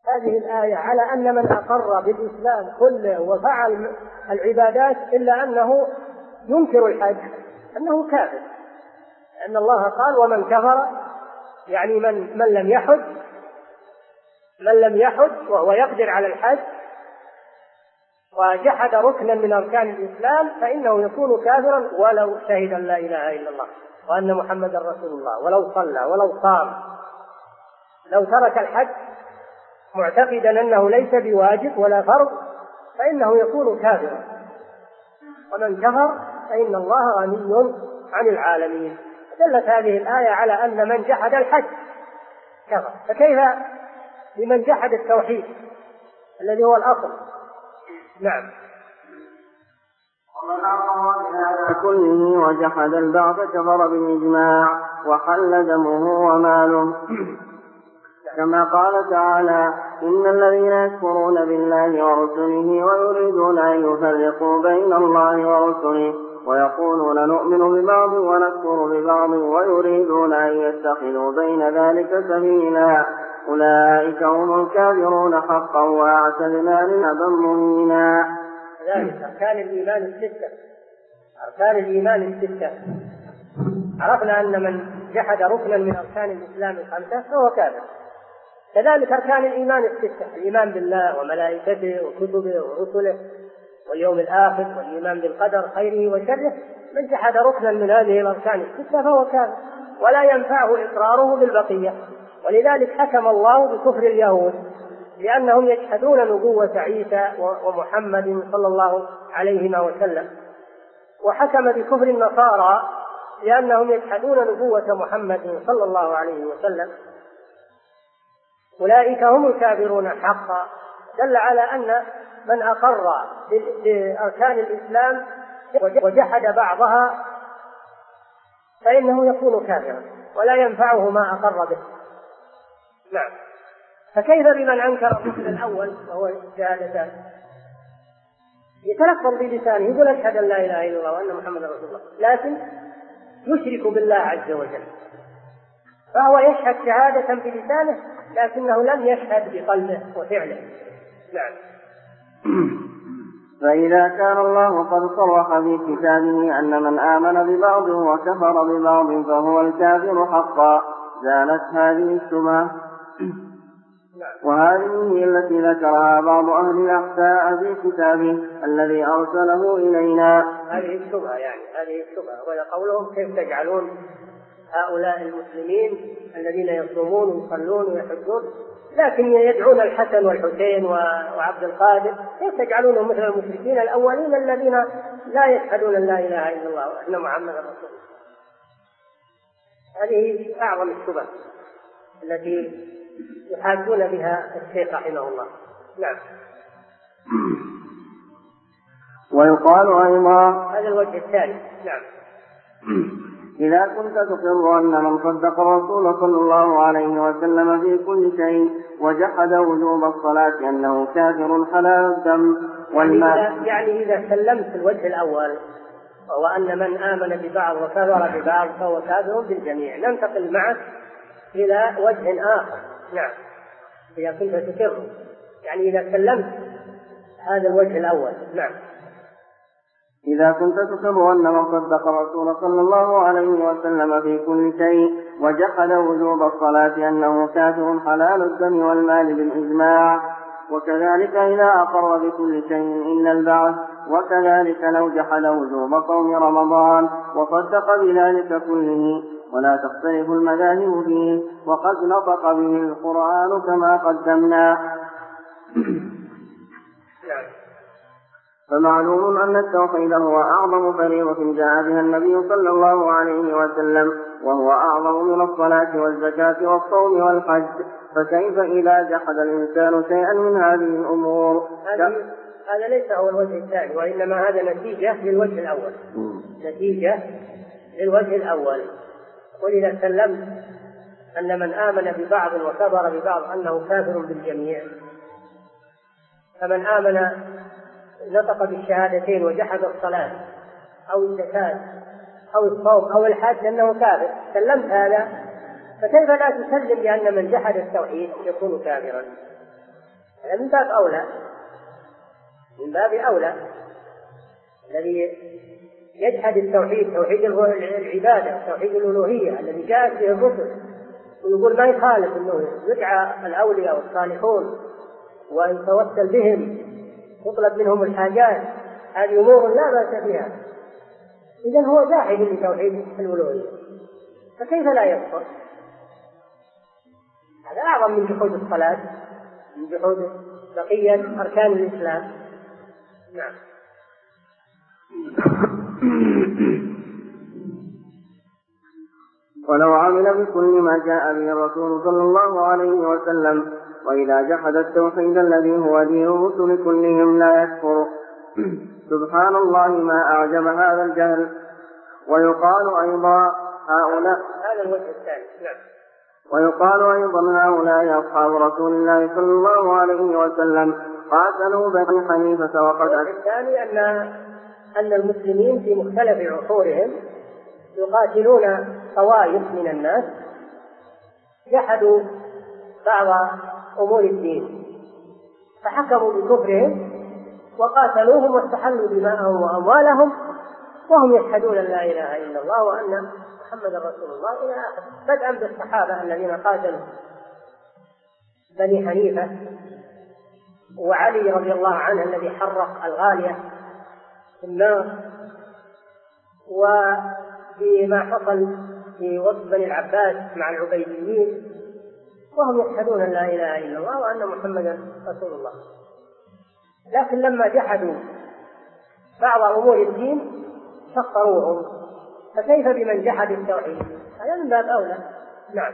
هذه الآية على أن من أقر بالإسلام كله وفعل العبادات إلا أنه ينكر الحج أنه كافر، لأن الله قال ومن كفر، يعني من لم يحج وهو يقدر على الحج وجحد ركنا من أركان الإسلام فإنه يكون كافرا ولو شهد أن لا إله إلا الله وأن محمدا رسول الله، ولو صلى ولو صام، لو ترك الحج معتقدا أنه ليس بواجب ولا فرض فإنه يكون كافرا. ومن كفر فإن الله غني عن العالمين. دلت هذه الآية على أن من جحد الحج كفر، فكيف لمن جحد التوحيد الذي هو الأصل؟ نعم. ومن أقر بهذا كله وجحد البعث كفر بالإجماع وحل دمه وماله، كما قال تعالى إن الذين يكفرون بالله ورسله ويريدون أن يفرقوا بين الله ورسله ويقولون نؤمن ببعض ونكفر ببعض ويريدون أن يتخذوا بين ذلك سبيلا أولئك هم الكافرون حقا وأعتدنا لعذابا مهينا. ذلك أركان الإيمان الستة. عرفنا أن من جحد ركنا من أركان الإسلام الخمسة فهو كافر. كذلك أركان الإيمان الستة: الإيمان بالله وملائكته وكتبه ورسله واليوم الآخر والإيمان بالقدر خيره وشره. من جحد ركنا من هذه الأركان الستة فهو كافر ولا ينفعه إقراره بالبقية. ولذلك حكم الله بكفر اليهود لأنهم يجحدون نبوة عيسى ومحمد صلى الله عليه وسلم، وحكم بكفر النصارى لأنهم يجحدون نبوة محمد صلى الله عليه وسلم. أولئك هم الكافرون حقا. دل على أن من أقر بأركان الإسلام وجحد بعضها فإنه يكون كافرا ولا ينفعه ما أقر به. نعم. فكيف بمن أنكر الركن الأول وهو الشهادتان؟ يتلفظ بلسانه يقول أشهد أن لا إله إلا الله وأن محمدا رسول الله، لكن يشرك بالله عز وجل، فهو يشهد شهادة بلسانه لكنه لم يشهد بقلبه وفعله. نعم. فإذا كان الله قد صرح في كتابه أن من آمن ببعض وكفر ببعض فهو الكافر حقا زالت هذه الشبهة. وهذه هي التي ذكرها بعض أهل الأحساء في كتابه الذي أرسله إلينا. هذه الشبهة وهي قولهم كيف تجعلون هؤلاء المسلمين الذين يصومون ويصلون ويحجون لكن يدعون الحسن والحسين وعبد القادر، كيف تجعلونهم مثل المشركين الأولين الذين لا يشهدون أن لا إله إلا الله وأن محمدا رسول الله؟ هذه أعظم الشبهة التي يحاجون بها الشيخ رحمه الله. نعم. ويقال أيضا هذا الوجه الثاني. نعم. إذا كنت تقر أن من صدق الرسول صلى الله عليه وسلم في كل شيء وجحد وجوب الصلاة أنه كافر حلال الدم والمال. يعني إذا سلمت الوجه الأول وهو أن من آمن ببعض وكفر ببعض فهو كافر بالجميع، ننتقل معك إلى وجه آخر. نعم. إذا كنت تقر يعني إذا سلمت هذا الوجه الأول. نعم. إذا كنت تقر أن من صدق الرسول صلى الله عليه وسلم في كل شيء وجحد وجوب الصلاة أنه كافر حلال الدم والمال بالإجماع، وكذلك إذا أقر بكل شيء إلا البعث، وكذلك لو جحد وجوب صوم رمضان وصدق بذلك كله، ولا تختلف المذاهب فيه، وقد نطق به القرآن كما قدمنا. فمعلوم أن التوحيد هو أعظم فريضة جاء بها النبي صلى الله عليه وسلم، وهو أعظم من الصلاة والزكاة والصوم والحج، فكيف إذا جحد الإنسان شيئا من هذه الأمور؟ هذا ليس هو الوجه الثاني، وإنما هذا نتيجة للوجه الأول. نتيجة للوجه الأول. وإذا سلمت أن من آمن ببعض وكفر ببعض أنه كافر بالجميع، فمن آمن نطق بالشهادتين وجحد الصلاة أو الزكاة أو الصوم أو الحج أنه كافر، سلمت هذا، فكيف لا تسلم بأن من جحد التوحيد يكون كافرا؟ هذا من باب أولى، من باب أولى. الذي يجحد التوحيد، توحيد العبادة، توحيد الألوهية الذي جاءت به الرسل، ويقول ما يخالف أنه يدعى الأولياء والصالحون ويتوسل بهم، تطلب منهم الحاجات، هذه أمور لا بأس بها، إذن هو جاحد لتوحيد الألوهية، فكيف لا يكفر؟ هذا أعظم من جحود الصلاة، من جحود بقية أركان الإسلام. نعم. ولو عمل بكل ما جاء به الرسول صلى الله عليه وسلم، وإذا جحد التوحيد الذي هو دين الرسل كلهم لا يكفر. سبحان الله ما أعجب هذا الجهل. ويقال أيضا هؤلاء، هذا الوجه الثاني. نعم. ويقال أيضا هؤلاء أصحاب رسول الله صلى الله عليه وسلم قاتلوا بني حنيفة وقد الثاني أن المسلمين في مختلف عصورهم يقاتلون طوائف من الناس جحدوا بعض أمور الدين فحكموا بكفرهم وقاتلوهم واستحلوا دماءهم وأموالهم وهم يشهدون أن لا إله إلا الله وأن محمدا رسول الله إلى آخره، بدءا بالصحابة الذين قاتلوا بني حنيفة، وعلي رضي الله عنه الذي حرق الغالية في النار، وفيما حصل في وصف بني العباس مع العبيديين وهم يشهدون أن لا إله إلا الله وأن محمدا رسول الله. لكن لما جحدوا بعض أمور الدين شطروهم، فكيف بمن جحد التوحيد؟ هذا من باب أولى. نعم.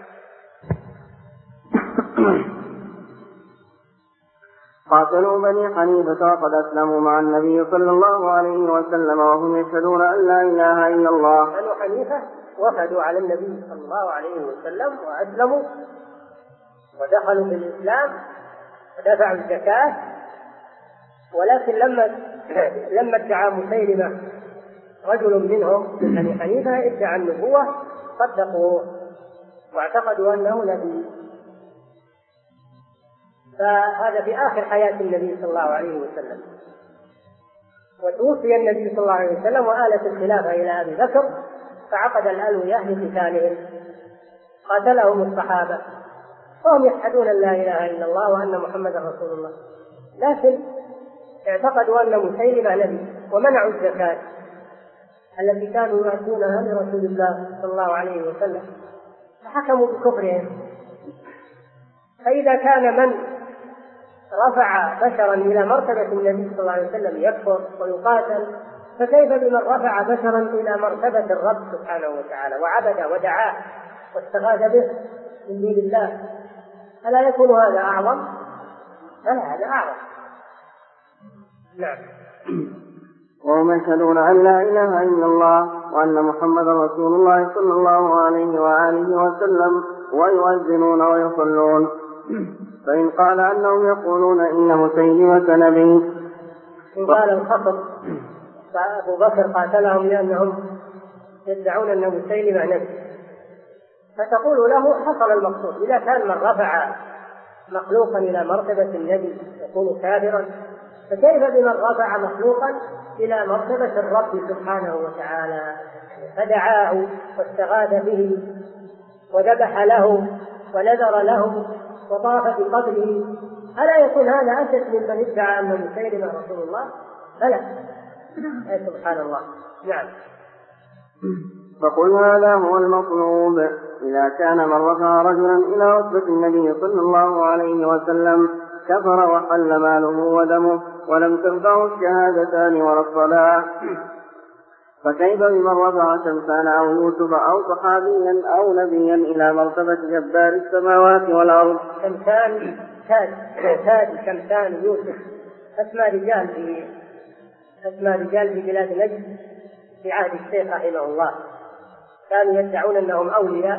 قاتلوا بني حنيفة وقد أسلموا مع النبي صلى الله عليه وسلم وهم يشهدون أن لا إله إلا الله. بنو حنيفة وفدوا على النبي صلى الله عليه وسلم وأسلموا ودخلوا في الإسلام ودفعوا الزكاة، ولكن لما ادعى مسيلمة رجل منهم من بني حنيفة ادعى النبوة صدقوه واعتقدوا أنه نبي. فهذا في آخر حياة النبي صلى الله عليه وسلم، وتوفي النبي صلى الله عليه وسلم وآلت الخلافة إلى أبي بكر، فعقد الألوية لقتالهم، قاتلهم الصحابة وهم يشهدون أن لا إله إلا الله وأن محمدا رسول الله، لكن اعتقدوا أن مسيلمة نبي ومنعوا الزكاة التي كانوا يؤدونها لرسول الله صلى الله عليه وسلم، فحكموا بكفرهم. فإذا كان من رفع بشرا إلى مرتبة النبي صلى الله عليه وسلم يكفر ويقاتل، فكيف بمن رفع بشرا إلى مرتبة الرب سبحانه وتعالى وعبد ودعاه واستغاث به من دون الله؟ ألا يكون هذا أعظم؟ لا، هذا أعظم. نعم. وهم يشهدون أن لا إله إلا الله وأن محمدا رسول الله صلى الله عليه وآله وسلم ويؤذنون ويصلون. فإن قال أنهم يقولون إن مسيلمة نبي، إن قال الخطب فأبو بكر قاتلهم لأنهم يدعون أن مسيلمة نبي، فتقول له حصل المقصود. إذا كان من رفع مخلوقا إلى مرتبة النبي يكون كافرا، فكيف بمن رفع مخلوقا إلى مرتبة الرب سبحانه وتعالى فدعاه واستغاث به وذبح له ونذر له وطاف بقبره؟ ألا يكون هذا أشد من من ادعى أن مسيلمة رسول الله؟ بلى، سبحان الله. نعم. فقل هذا هو المطلوب. إذا كان من رفع رجلا إلى رتبة النبي صلى الله عليه وسلم كفر وحل ماله ودمه ولم تنفعه الشهادتان ولا الصلاة، فكيف بمن رفع شمسان أو يوسف أو صحابيا أو نبيا إلى مرتبة جبار السماوات والأرض؟ شمسان شمسان يوسف أسماء رجال في بلاد نجد في عهد الشيخ رحمه الله، كانوا يدعون أنهم أولياء،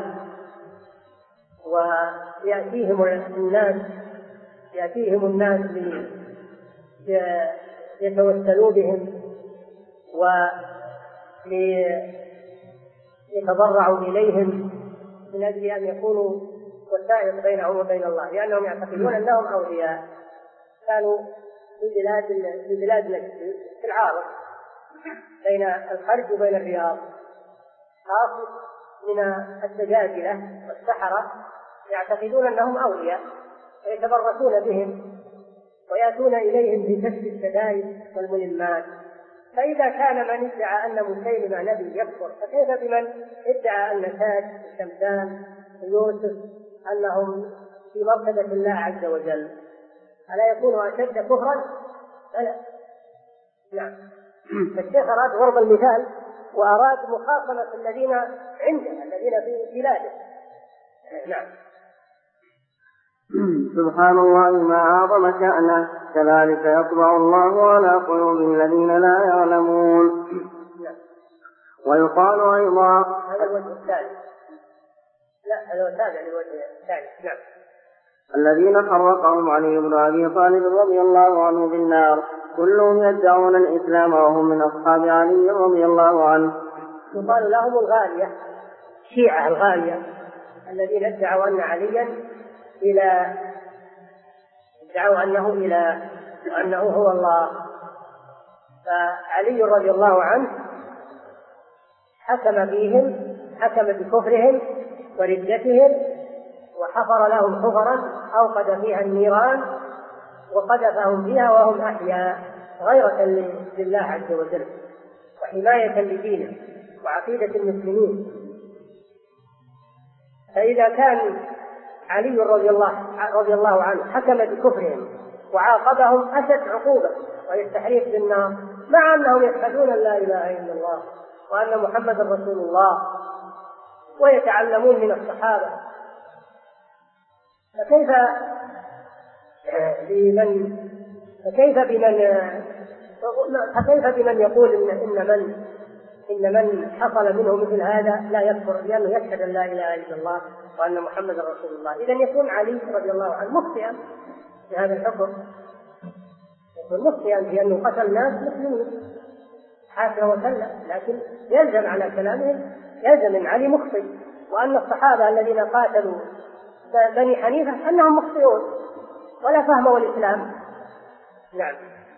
ويأتيهم الناس ليتوسلوا بهم وليتضرعوا إليهم من أجل أن يكونوا وسائط بينهم وبين الله، لأنهم يعتقدون أنهم أولياء. كانوا في بلاد نجد في العارض بين الخرج وبين الرياض، خاص من الدجاجلة والسحرة يعتقدون أنهم أولياء ويتبركون بهم ويأتون إليهم بكشف الشدائد والملمات. فإذا كان من ادعى أن مسيلمة نبي يكفر، فكيف بمن ادعى أن تاج وشمسان ويوسف أنهم في مرتبة الله عز وجل؟ ألا يكون أشد كفرا؟ ألا نعم. فالشيخ أراد ضرب المثال وأراد مخاصمة الذين عنده الذين في بلاده. نعم. سبحان الله ما أعظم شأنه، كذلك يطبع الله على قلوب الذين لا يعلمون. ويقال أيضا هذا الوجه الثالث، لا هذا التابع للوجه الثالث. نعم. الذين فرقهم علي بن أبي طالب رضي الله عنه بالنار كلهم يدعون الإسلام وهم من أصحاب علي رضي الله عنه. يقال لهم الغالية، شيعة الغالية الذين ادعوا أن عليا ادعوا أنه هو الله. فعلي رضي الله عنه حكم بكفرهم وردتهم، وحفر لهم حفرا أوقد فيها النيران وقذفهم فيها وهم أحياء، غيرة لله عز وجل وحماية لدينه وعقيدة المسلمين. فإذا كان علي رضي الله عنه حكم بكفرهم وعاقبهم أشد عقوبة ويستحريق بالنار، مع أنهم يشهدون أن لا إله إلا الله وأن محمد رسول الله ويتعلمون من الصحابة، فكيف بمن يقول إن من حصل منه مثل هذا لا يكفر لأنه يشهد أن لا إله إلا الله وأن محمد رسول الله؟ إذن يكون علي رضي الله عنه مخطئا في هذا الحكم، يكون مخطئا في أنه قتل ناس مسلمين حاشا وكلا، لكن يلزم على كلامهم يلزم أن علي مخطئ، وأن الصحابة الذين قاتلوا بني حنيفة أنهم مخطئون ولا فهموا الإسلام. نعم.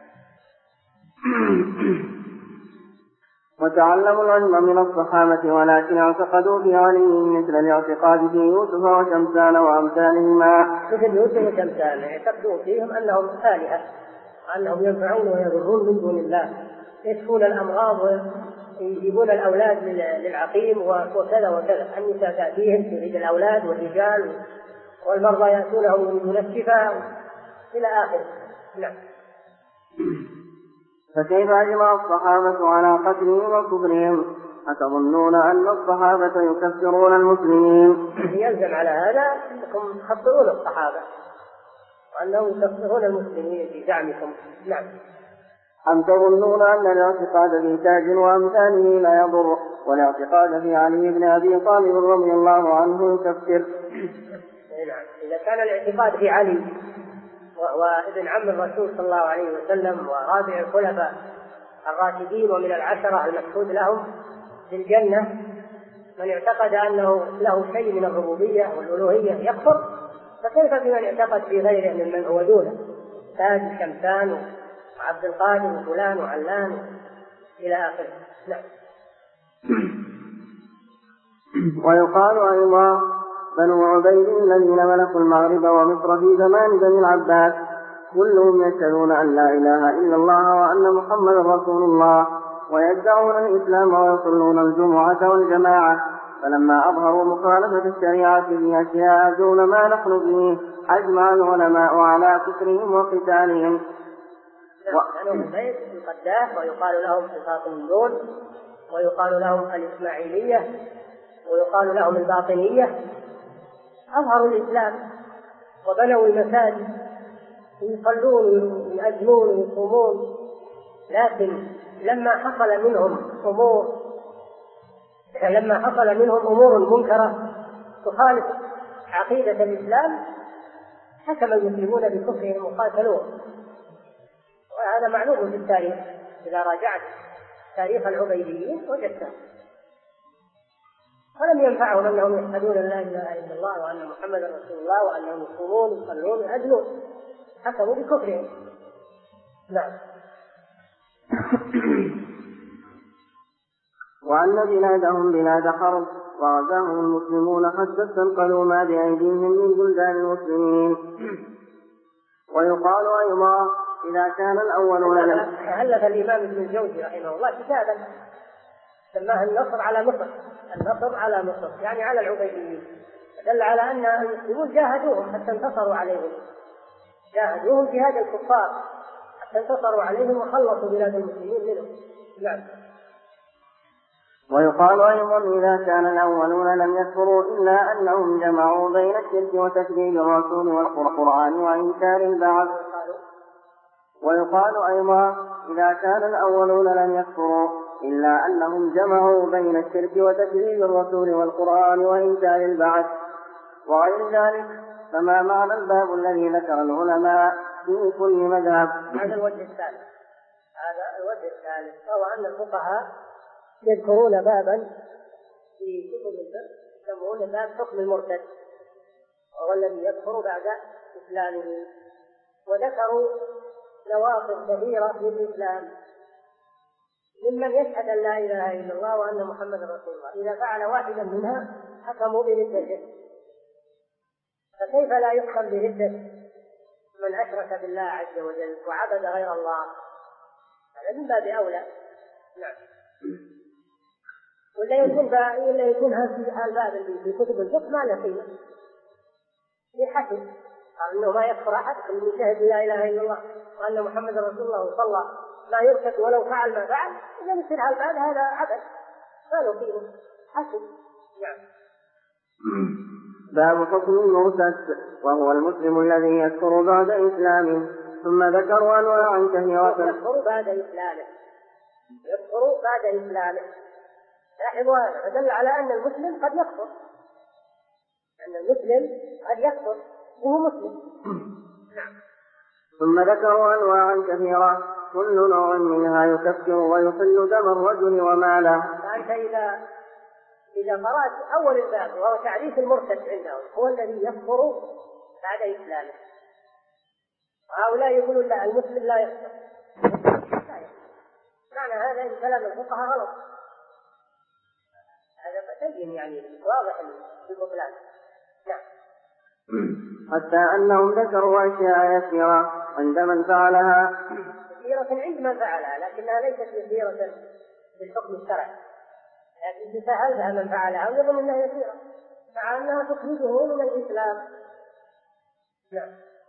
وتعلموا العلم من الصحابة ولكن اعتقدوا في علي مثل الاعتقاد في يوسف وشمسان وأمثالهما. مثل يوسف وشمسان اعتقدوا فيهم أنهم آلهة وأنهم ينفعون ويضرون من دون الله، يشفون الأمراض ويجيبون الأولاد للعقيم وكذا وكذا. النساء تأتيهم تريد الأولاد والرجال والمرضى يأتونهم يريدون الشفاء إلى آخره. نعم. فكيف أجمع الصحابة على قتلهم وكفرهم؟ أتظنون أن الصحابة يكفرون المسلمين؟ يلزم على هذا أنكم تخطئون الصحابة وأنهم يكفرون المسلمين في زعمكم. نعم. أم تظنون أن الاعتقاد في تاج وأمثاله لا يضر والاعتقاد في علي بن أبي طالب رضي الله عنه يكفر؟ نعم. إذا كان الاعتقاد في علي وابن عم الرسول صلى الله عليه وسلم ورابع الخلفاء الراشدين ومن العشرة المشهود لهم بالجنة، من اعتقد أنه له شيء من الربوبية والألوهية يكفر، فكيف بمن اعتقد في غيره ممن هو دونه، تاج شمسان وعبد القادر وفلان وعلان إلى آخره. نعم. ويقال أيضا بنو عبيد الذين ملكوا المغرب ومصر في زمان بني العباس كلهم يشهدون أن لا إله إلا الله وأن محمد رسول الله ويدعون الإسلام ويصلون الجمعة والجماعة، فلما أظهروا مخالفة الشريعة في أشياء دون ما نحن فيه أجمع العلماء على كفرهم وقتالهم. بنو عبيد القداح ويقال لهم الفاطميون ويقال لهم الإسماعيلية ويقال لهم الباطنية، أظهروا الإسلام وبنوا المساجد ويصلون ويأذنون ويصومون، لكن لما حصل منهم أمور منكرة تخالف عقيدة الإسلام حكم المسلمون بكفرهم وقاتلوهم، وهذا معلوم في التاريخ. إذا راجعت تاريخ العبيديين وجدته، ولم ينفعهم أنهم يشهدون أن لا إله إلا الله وأن محمد رسول الله وأنهم يصومون ويصلون ويأذنون، حكموا بكفرهم. نعم. وأن بلادهم بلاد حرب وغزاهم المسلمون حتى استنقذوا ما بأيديهم من بلدان المسلمين. ويقال أيضا إذا كان الأولون ألف الإمام ابن الجوزي رحمه الله كتابا سماه النصر على مصر، النصر على مصر يعني على العبيديين، دل على أن المسلمون جاهدوهم حتى انتصروا عليهم، جاهدوهم جهاد الكفار حتى انتصروا عليهم وخلصوا بلاد المسلمين منهم. نعم. ويقال أيضا إذا كان الأولون لم يكفروا إلا أنهم جمعوا بين الشرك وتكذيب الرسول والقرآن وإنكار البعث. ويقال أيضا إذا كان الأولون لم يكفروا إلا أنهم جمعوا بين الشرك وتكذيب الرسول والقرآن وإنكار البعث وغير ذلك. فما معنى الباب الذي ذكر العلماء في كل مذهب؟ هذا الوجه الثالث، هذا الوجه الثالث، وهو أن الفقهاء يذكرون بابا في كتب الفقه يسمونه باب حكم المرتد، وهو الذي يكفر بعد إسلامه، وذكروا نواقض كثيرة في الإسلام ممن يشهد أن لا إله إلا الله وأن محمد رسول الله، إذا فعل واحدا منها حكموا بردته، فكيف لا يحكم بردة من أشرك بالله عز وجل وعبد غير الله؟ هذا من باب أولى. نعم. ولا يكون هذا الباب اللي في كتب الفقه ما له قيمة يحكم قال إنه ما يكفر أحد من يشهد لا إله إلا الله وأن محمد رسول الله وصلى لا يرتد ولو فعل ما فعل، إذا مثل هالباب هذا عبث ما له قيمة حكم. نعم. باب حكم المرتد وهو المسلم الذي يكفر بعد إسلامه. ثم ذكروا أنواعا كثيرة. يكفر بعد إسلامه، يكفر بعد إسلامه. لاحظوا هذا دل على أن المسلم قد يكفر، أن المسلم قد يكفر وهو مسلم. نعم. ثم ذكروا أنواعا كثيرة كل نوع منها يكفر ويحل دم الرجل وماله. فأنت إذا قرأت أول الباب وهو تعريف المرتد عندهم هو الذي يكفر بعد إسلامه، وهؤلاء يقولون لا المسلم لا يكفر، معنى هذا إن كلام الفقهاء غلط، هذا بين يعني واضح في البطلان. نعم. حتى أنهم ذكروا أشياء يسيرة عند من فعلها، يسيرة عند من فعلها لكنها ليست يسيرة بالحكم الشرعي، لكن تسهلها من فعلها ويظن أنها يسيرة مع أنها تخرجه من الإسلام. نعم.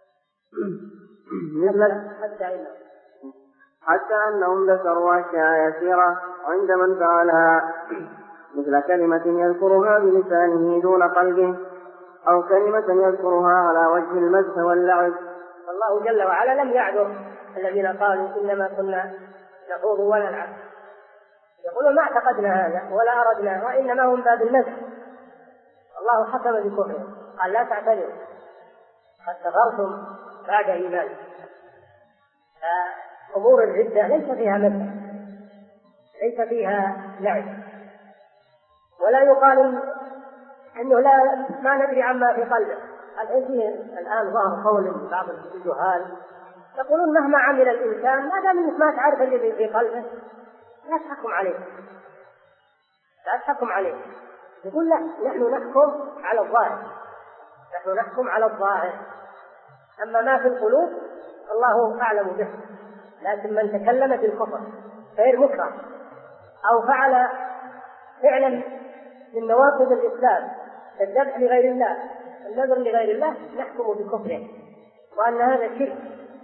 حتى أنهم ذكروا أشياء يسيرة عند من فعلها مثل كلمة يذكرها بلسانه دون قلبه، أو كلمة يذكرها على وجه المدح واللعب. الله جل وعلا لم يعذر الذين قالوا إنما كنا نخوض ونلعب، يقولون ما اعتقدنا هذا ولا أردنا وإنما هم باب المدح. الله حكم بكفرهم قال لا تعتذروا قد كفرتم بعد إيمان. أمور الردة ليس فيها مدح، ليس فيها لعب، ولا يقال أنه ما ندري عما في قلبه. الآن ظهر قول بعض الجهال يقولون مهما عمل الإنسان ما دام إنك ما تعرف اللي في قلبه لا تحكم عليه، لا تحكم عليه. يقول لا، نحن نحكم على الظاهر، نحن نحكم على الظاهر، أما ما في القلوب الله أعلم به. لكن من تكلم بالكفر غير مكره أو فعل فعلا من نواقض الإسلام كالذبح لغير الله النذر لغير الله نحكم بكفره وأن هذا شرك.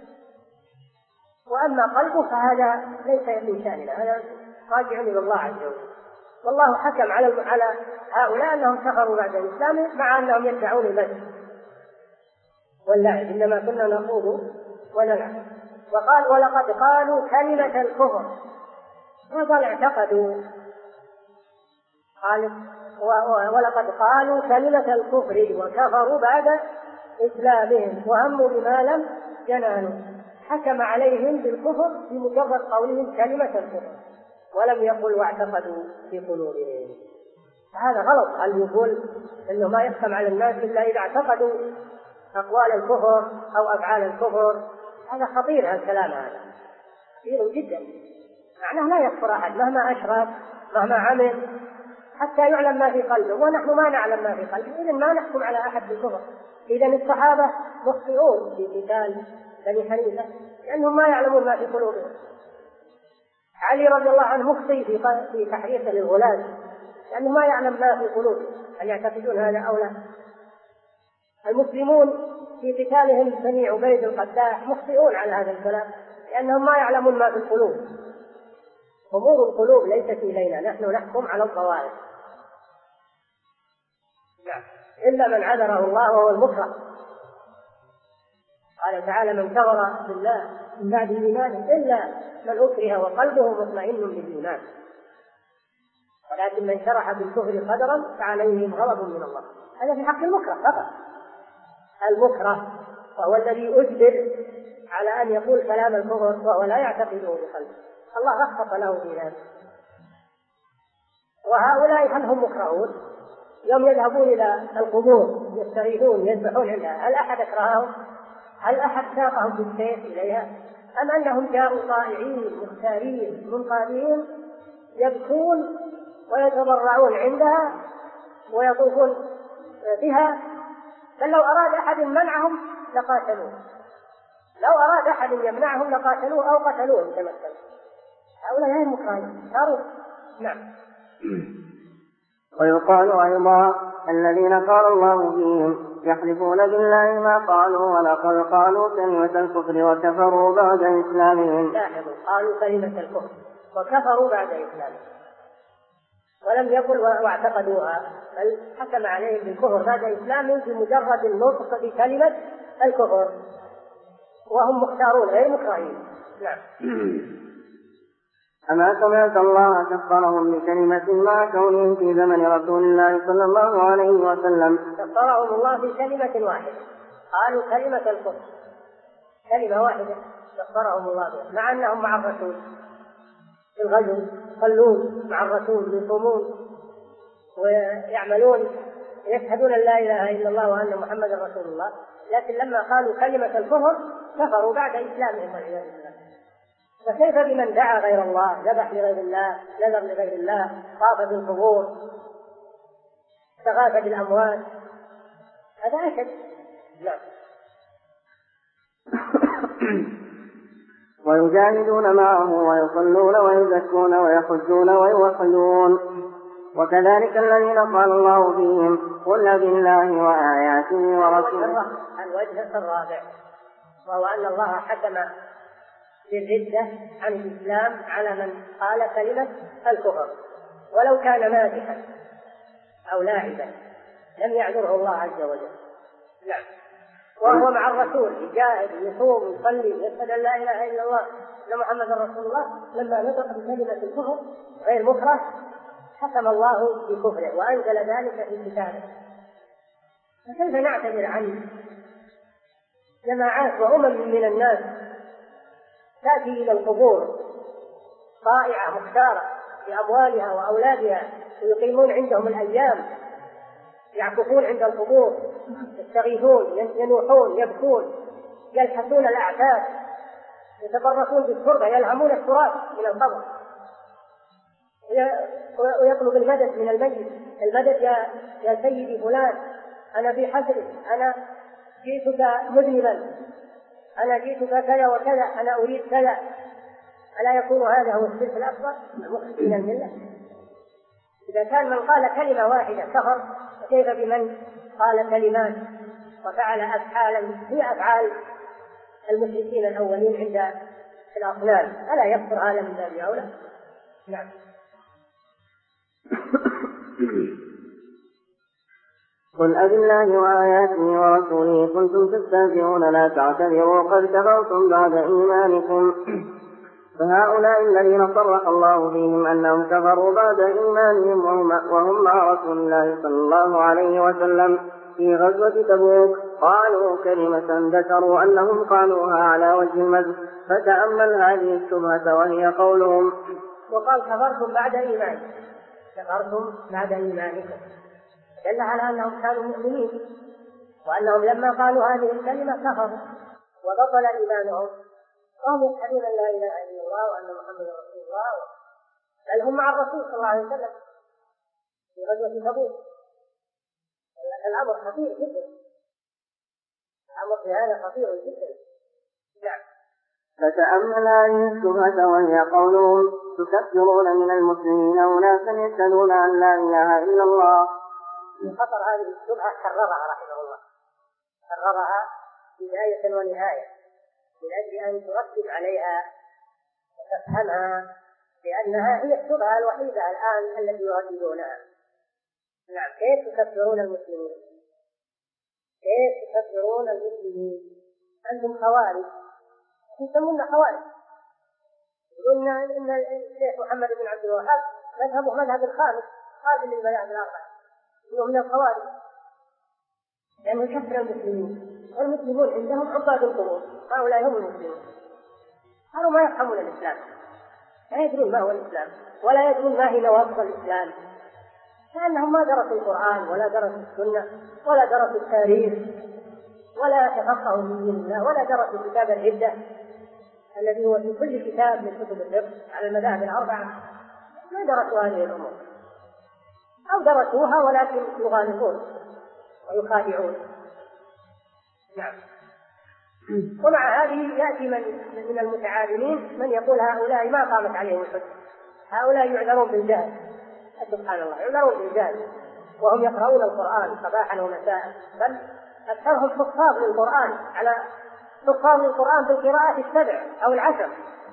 وأما قلبه فهذا ليس من شأننا، هذا راجع إلى الله عز وجل. والله حكم على هؤلاء أنهم كفروا بعد الإسلام مع أنهم يدعون المدح واللعب، إنما كنا نخوض ونلعب. وقال ولقد قالوا كلمة الكفر، وقال اعتقدوا، قال ولقد قالوا كلمة الكفر وكفروا بعد إسلامهم وهموا بما لم ينالوا، حكم عليهم بالكفر بمجرد قولهم كلمة الكفر ولم يقل واعتقدوا في قلوبهم. هذا غلط. هل يقول إنه ما يحكم على الناس إلا إذا اعتقدوا أقوال الكفر أو أفعال الكفر. هذا خطير، الكلام هذا خطير جدا، معناه لا يكفر أحد مهما أشرك مهما عمل حتى يعلم ما في قلبه، ونحن ما نعلم ما في قلبه، إذن ما نحكم على أحد بالكفر. إذن الصحابة مخطئون في قتال بني حنيفة لأنهم ما يعلمون ما في قلوبهم. علي رضي الله عنه مخطئ في تحريفه للغلاة لأنه ما يعلم ما في قلوبهم، هل يعتقدون هذا أو لا. المسلمون في قتالهم بني عبيد القداح مخطئون على هذا الكلام لأنهم ما يعلمون ما في القلوب. أمور القلوب ليست إلينا، نحن نحكم على الظواهر. إلا من عذره الله وهو المكره. قال تعالى: من كفر بالله من بعد إيمانه إلا من أكره وقلبه مطمئن بالإيمان، ولكن من شرح بالكفر صدرا فعليهم غضب من الله. هذا في حق المكره فقط. المكره وهو الذي أجبر على أن يقول كلام الكفر وهو لا يعتقده بقلبه، الله رخص له في ذلك. وهؤلاء هل هم مكرهون؟ يوم يذهبون إلى القبور يستغيثون يذبحون عندها، هل أحد أكرههم؟ هل أحد ساقهم بالسيف إليها؟ أم أنهم جاءوا طائعين مختارين منقادين يبكون ويتضرعون عندها ويطوفون بها؟ بل لو أراد أحد منعهم لقاتلوه، لو أراد أحد يمنعهم لقاتلوه أو قتلوه إن تمكنوا. هؤلاء غير مكرهين صاروا. نعم. ويقال أيضا: الذين قال الله فيهم يحلفون بالله ما قالوا ولقد قالوا كلمة الكفر وكفروا بعد إسلامهم. لاحظوا، قالوا كلمة الكفر وكفروا بعد إسلامهم، ولم يقل واعتقدوها، بل حكم عليهم بالكفر بعد إسلامهم بمجرد النطق بكلمة الكفر، وهم مختارون غير مكرهين. نعم. أما سمعت الله كفرهم بكلمة مع كونهم في زمن رسول الله صلى الله عليه وسلم. كفرهم الله في كلمة واحدة، قالوا كلمة الكفر، كلمة واحدة كفرهم الله بها، مع أنهم مع الرسول في الغزو، يصلون مع الرسول، يصومون ويعملون، يشهدون أن لا إله إلا الله وأن محمدا رسول الله، لكن لما قالوا كلمة الكفر كفروا بعد إسلامهم والعياذ بالله. فكيف بمن دعا غير الله، ذبح لغير الله، نذر لغير الله، طاف بالقبور، استغاث بالأموات؟ هذا أشد. لا. ويجاهدون معه ويصلون ويزكون ويحجون ويوحدون. وكذلك الذين قال الله فيهم: قل بالله وآياته ورسوله. الوجه الرابع وهو أن الله حكم بالردة عن الإسلام على من قال كلمة الكفر ولو كان مادحا أو لاعبا، لم يعذره الله عز وجل. نعم. وهو مع الرسول يجاهد يصوم يصلي يشهد أن لا إله إلا الله أن محمدا رسول الله، لما نطق بكلمة الكفر غير مكره حكم الله بكفره وأنزل ذلك في كتابه. فكيف نعتذر عنه؟ جماعات وأمم من الناس تأتي إلى القبور طائعة مختارة بأموالها وأولادها ويقيمون عندهم الأيام، يعكفون عند القبور، يستغيثون، ينوحون، يبكون، يلحسون الأعتاب، يتبركون بالتربة، يلهمون التراب من القبر، ويطلب المدد من الميت: المدد يا سيدي فلان، أنا في حسرك، أنا جئتك مذنبا، أنا جئتك كذا وكذا، أنا أريد كذا. ألا يكون هذا هو الشرك الأكبر المخرج من الملة؟ إذا كان من قال كلمة واحدة كفر، فكيف بمن قال كلمات وفعل أفعالا هي أفعال المشركين الأولين عند الأصنام؟ ألا يكفر هذا من باب أولى؟ نعم. قل أبالله وآياته ورسوله كنتم تستهزئون لا تعتذروا قد كفرتم بعد إيمانكم. فهؤلاء الذين صرح الله فيهم أنهم كفروا بعد إيمانهم وهم مع رسول الله صلى الله عليه وسلم في غزوة تبوك قالوا كلمة ذكروا أنهم قالوها على وجه المزح. فتأمل هذه الشبهة وهي قولهم: وقال كفرتم بعد إيمانكم، كفرتم بعد إيمانكم، دل على أنهم كانوا مؤمنين وأنهم لما قالوا هذه الكلمة كفروا وبطل إيمانهم وهم يشهدون أن لا إله إلا الله وأن محمدا رسول الله، بل هم مع الرسول صلى الله عليه وسلم في غزوة تبوك. الأمر خطير جدا، الأمر في هذا خطير جدا. نعم. فتأمل هذه الشبهة وهي قولهم تكفرون من المسلمين أناسا يشهدون أن لا إله إلا الله. من خطر هذه الشبهة كررها رحمه الله، كررها بداية ونهاية من أجل أن ترتب عليها وتفهمها، لأنها هي الشبهة الوحيدة الآن التي يرددونها. نعم. كيف تكفرون المسلمين؟ كيف تكفرون المسلمين؟ أنتم خوارج، يسمون خوارج، قلنا إن الشيخ محمد بن عبد الوهاب مذهبه مذهب الخامس قابل للمذاهب الأربعة، إنه من الخوارج لأنه يكفر المسلمين، والمسلمون عندهم عباد القبور، هؤلاء هم المسلمون. قالوا ما يفهمون الإسلام، لا يدرون ما هو الإسلام ولا يدرون ما هي نواقض الإسلام، لأنهم ما درسوا القرآن ولا درسوا السنة ولا درسوا التاريخ ولا تفقهوا في دين الله ولا درسوا كتاب العدة الذي هو في كل كتاب من كتب الفقه على المذاهب الأربعة. ما درسوا هذه الأمور، أو درسوها ولكن يغالطون ويخادعون. نعم. ومع هذه يأتي من المتعالمين من يقول هؤلاء ما قامت عليهم الحجة، هؤلاء يعذرون بالجهل. سبحان الله، يعذرون بالجهل وهم يقرؤون القرآن صباحا ومساء، بل أكثرهم حفاظ للقرآن على حفاظ القرآن بالقراءات 7 أو 10،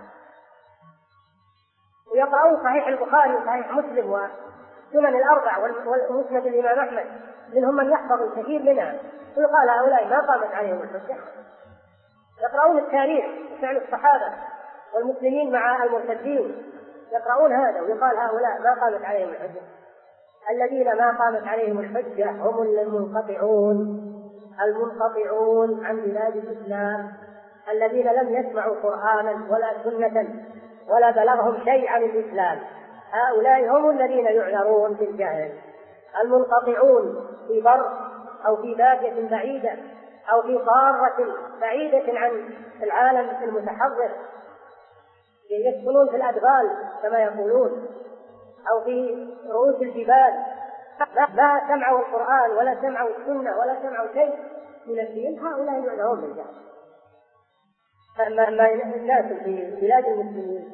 ويقرؤون صحيح البخاري وصحيح مسلم وسنن الأربع ومسند الإمام أحمد، منهم من يحفظ الكثير منها، ويقال هؤلاء ما قامت عليهم الحجة. يقرؤون التاريخ فعل الصحابة والمسلمين مع المرتدين، يقرؤون هذا ويقال هؤلاء ما قامت عليهم الحجة. الذين ما قامت عليهم الحجة هم المنقطعون عن بلاد الإسلام، الذين لم يسمعوا قرآنا ولا سنة ولا بلغهم شيء عن الإسلام، هؤلاء هم الذين يعذرون بالجهل. المنقطعون في بر أو في بادية بعيدة أو في قارة بعيدة عن العالم المتحضر، يسكنون في الأدغال كما يقولون أو في رؤوس الجبال، لا سمعوا القرآن ولا سمعوا السنة ولا سمعوا شيء من الدين، هؤلاء يعذرون بالجهل. أما الناس في بلاد المسلمين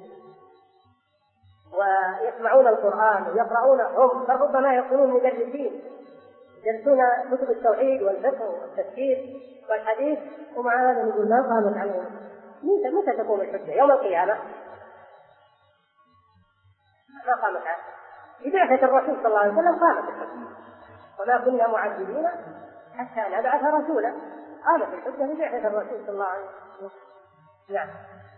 ويسمعون القرآن ويقرؤون، هم ربما يكونون مدرسين يدرسون كتب التوحيد والفقه والتفسير والحديث، ومع هذا نقول ما قامت عليهم. متى تقوم الحجة؟ يوم القيامة ما قامت عليهم. ببعثة الرسول صلى الله عليه وسلم قامت الحجة، وما كنا معذبين حتى نبعث رسولا. قامت الحجة ببعثة الرسول صلى الله عليه وسلم. نعم.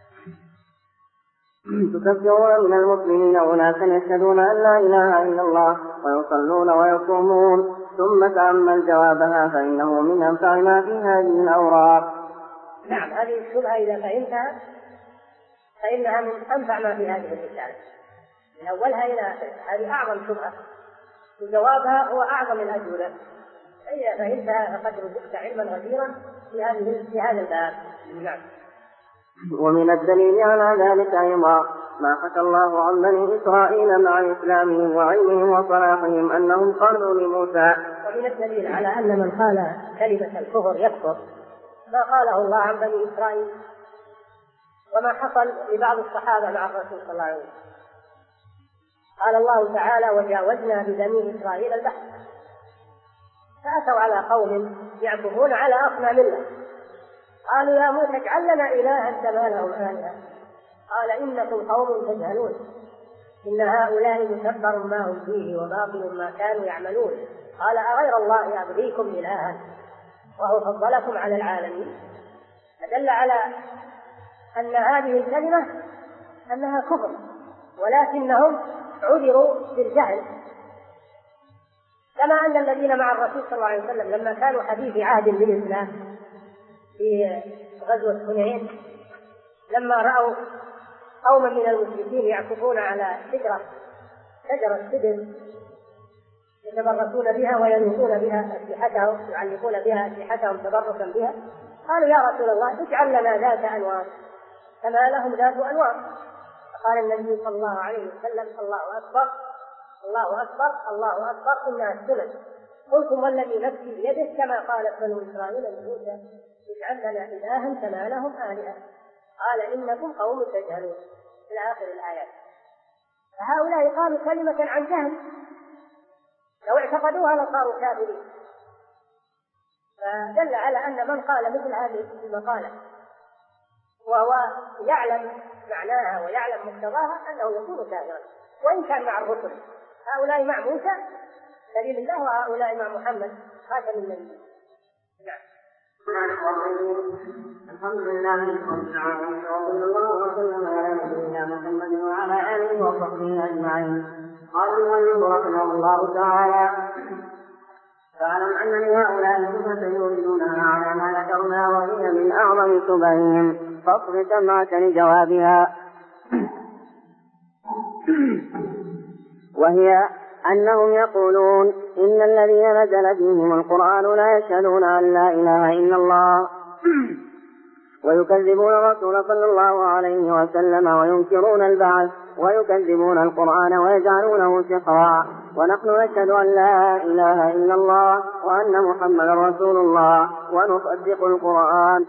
تكفرون من المسلمين أناسا يشهدون أن لا إله إلا الله ويصلون ويصومون، ثم تأمل جوابها فإنه من أنفع ما في هذه الأوراق. نعم. هذه الشبهة إذا فهمتها فإنها من أنفع ما في هذه الرسالة من أولها إلى آخرها. هذه أعظم شبهة وجوابها هو أعظم الأجوبة. إذا فهمتها فقد رزقت علما غزيرا في هذا الباب. نعم. ومن الدليل على ذلك أيضا ما حكى الله عن بني إسرائيل مع إسلامهم وعلمهم وصلاحهم أنهم قالوا لموسى. ومن الدليل على أن من قال كلمة الكفر يكفر ما قاله الله عن بني إسرائيل وما حصل لبعض الصحابة مع الرسول صلى الله عليه وسلم. قال الله تعالى: وجاوزنا ببني إسرائيل البحر فأتوا على قوم يعكفون على أصنام الله، قالوا يا موسى اجعل لنا إلها كما لهم آلهة، قال إنكم قوم تجهلون إن هؤلاء متبر ما هم فيه وباطل ما كانوا يعملون، قال أغير الله أبغيكم إلها وهو فضلكم على العالمين. فدل على أن هذه الكلمة أنها كفر، ولكنهم عذروا بالجهل، كما أن الذين مع الرسول صلى الله عليه وسلم لما كانوا حديث عهد بالإسلام في غزوة حنين، لما رأوا قوما من المشركين يعكفون على شجرة سدر يتبركون بها وينوطون بها أسلحتهم، يعلقون بها أسلحتهم تبركا بها. قالوا يا رسول الله اجعل لنا ذات أنواط كما لهم ذات أنواط. فقال النبي صلى الله عليه وسلم الله أكبر الله أكبر الله أكبر إنها السنن. قلتم والذي نفسي بيده كما قالت بنو إسرائيل لموسى اجعل لنا إلها كما لهم آلهة قال إنكم قوم تجهلون إلى آخر الآيات. فهؤلاء قالوا كلمة عن جهل، لو اعتقدوها لصاروا كافرين. فدل على أن من قال مثل هذه المقالة وهو يعلم معناها ويعلم مقتضاها أنه يكون كافرا وإن كان مع الرسل. هؤلاء مع موسى سبيل الله وهؤلاء مع محمد خاتم النبي. نعم. الحمد لله رب العالمين وصلى الله وسلم على نبينا محمد وعلى آله وصحبه أجمعين. قال المؤلف رحمه الله تعالى: فاعلم أن لهؤلاء صفة يريدونها على ما ذكرنا وهي من أعظم شبههم، فاصغ سمعك لجوابها، وهي أنهم يقولون إن الذين نزل بهم القرآن لا يشهدون أن لا إله إلا الله، ويكذبون الرسول صلى الله عليه وسلم وينكرون البعث، ويكذبون القرآن ويجعلونه سحرا، ونحن نشهد أن لا إله إلا الله وأن محمدا رسول الله ونصدق القرآن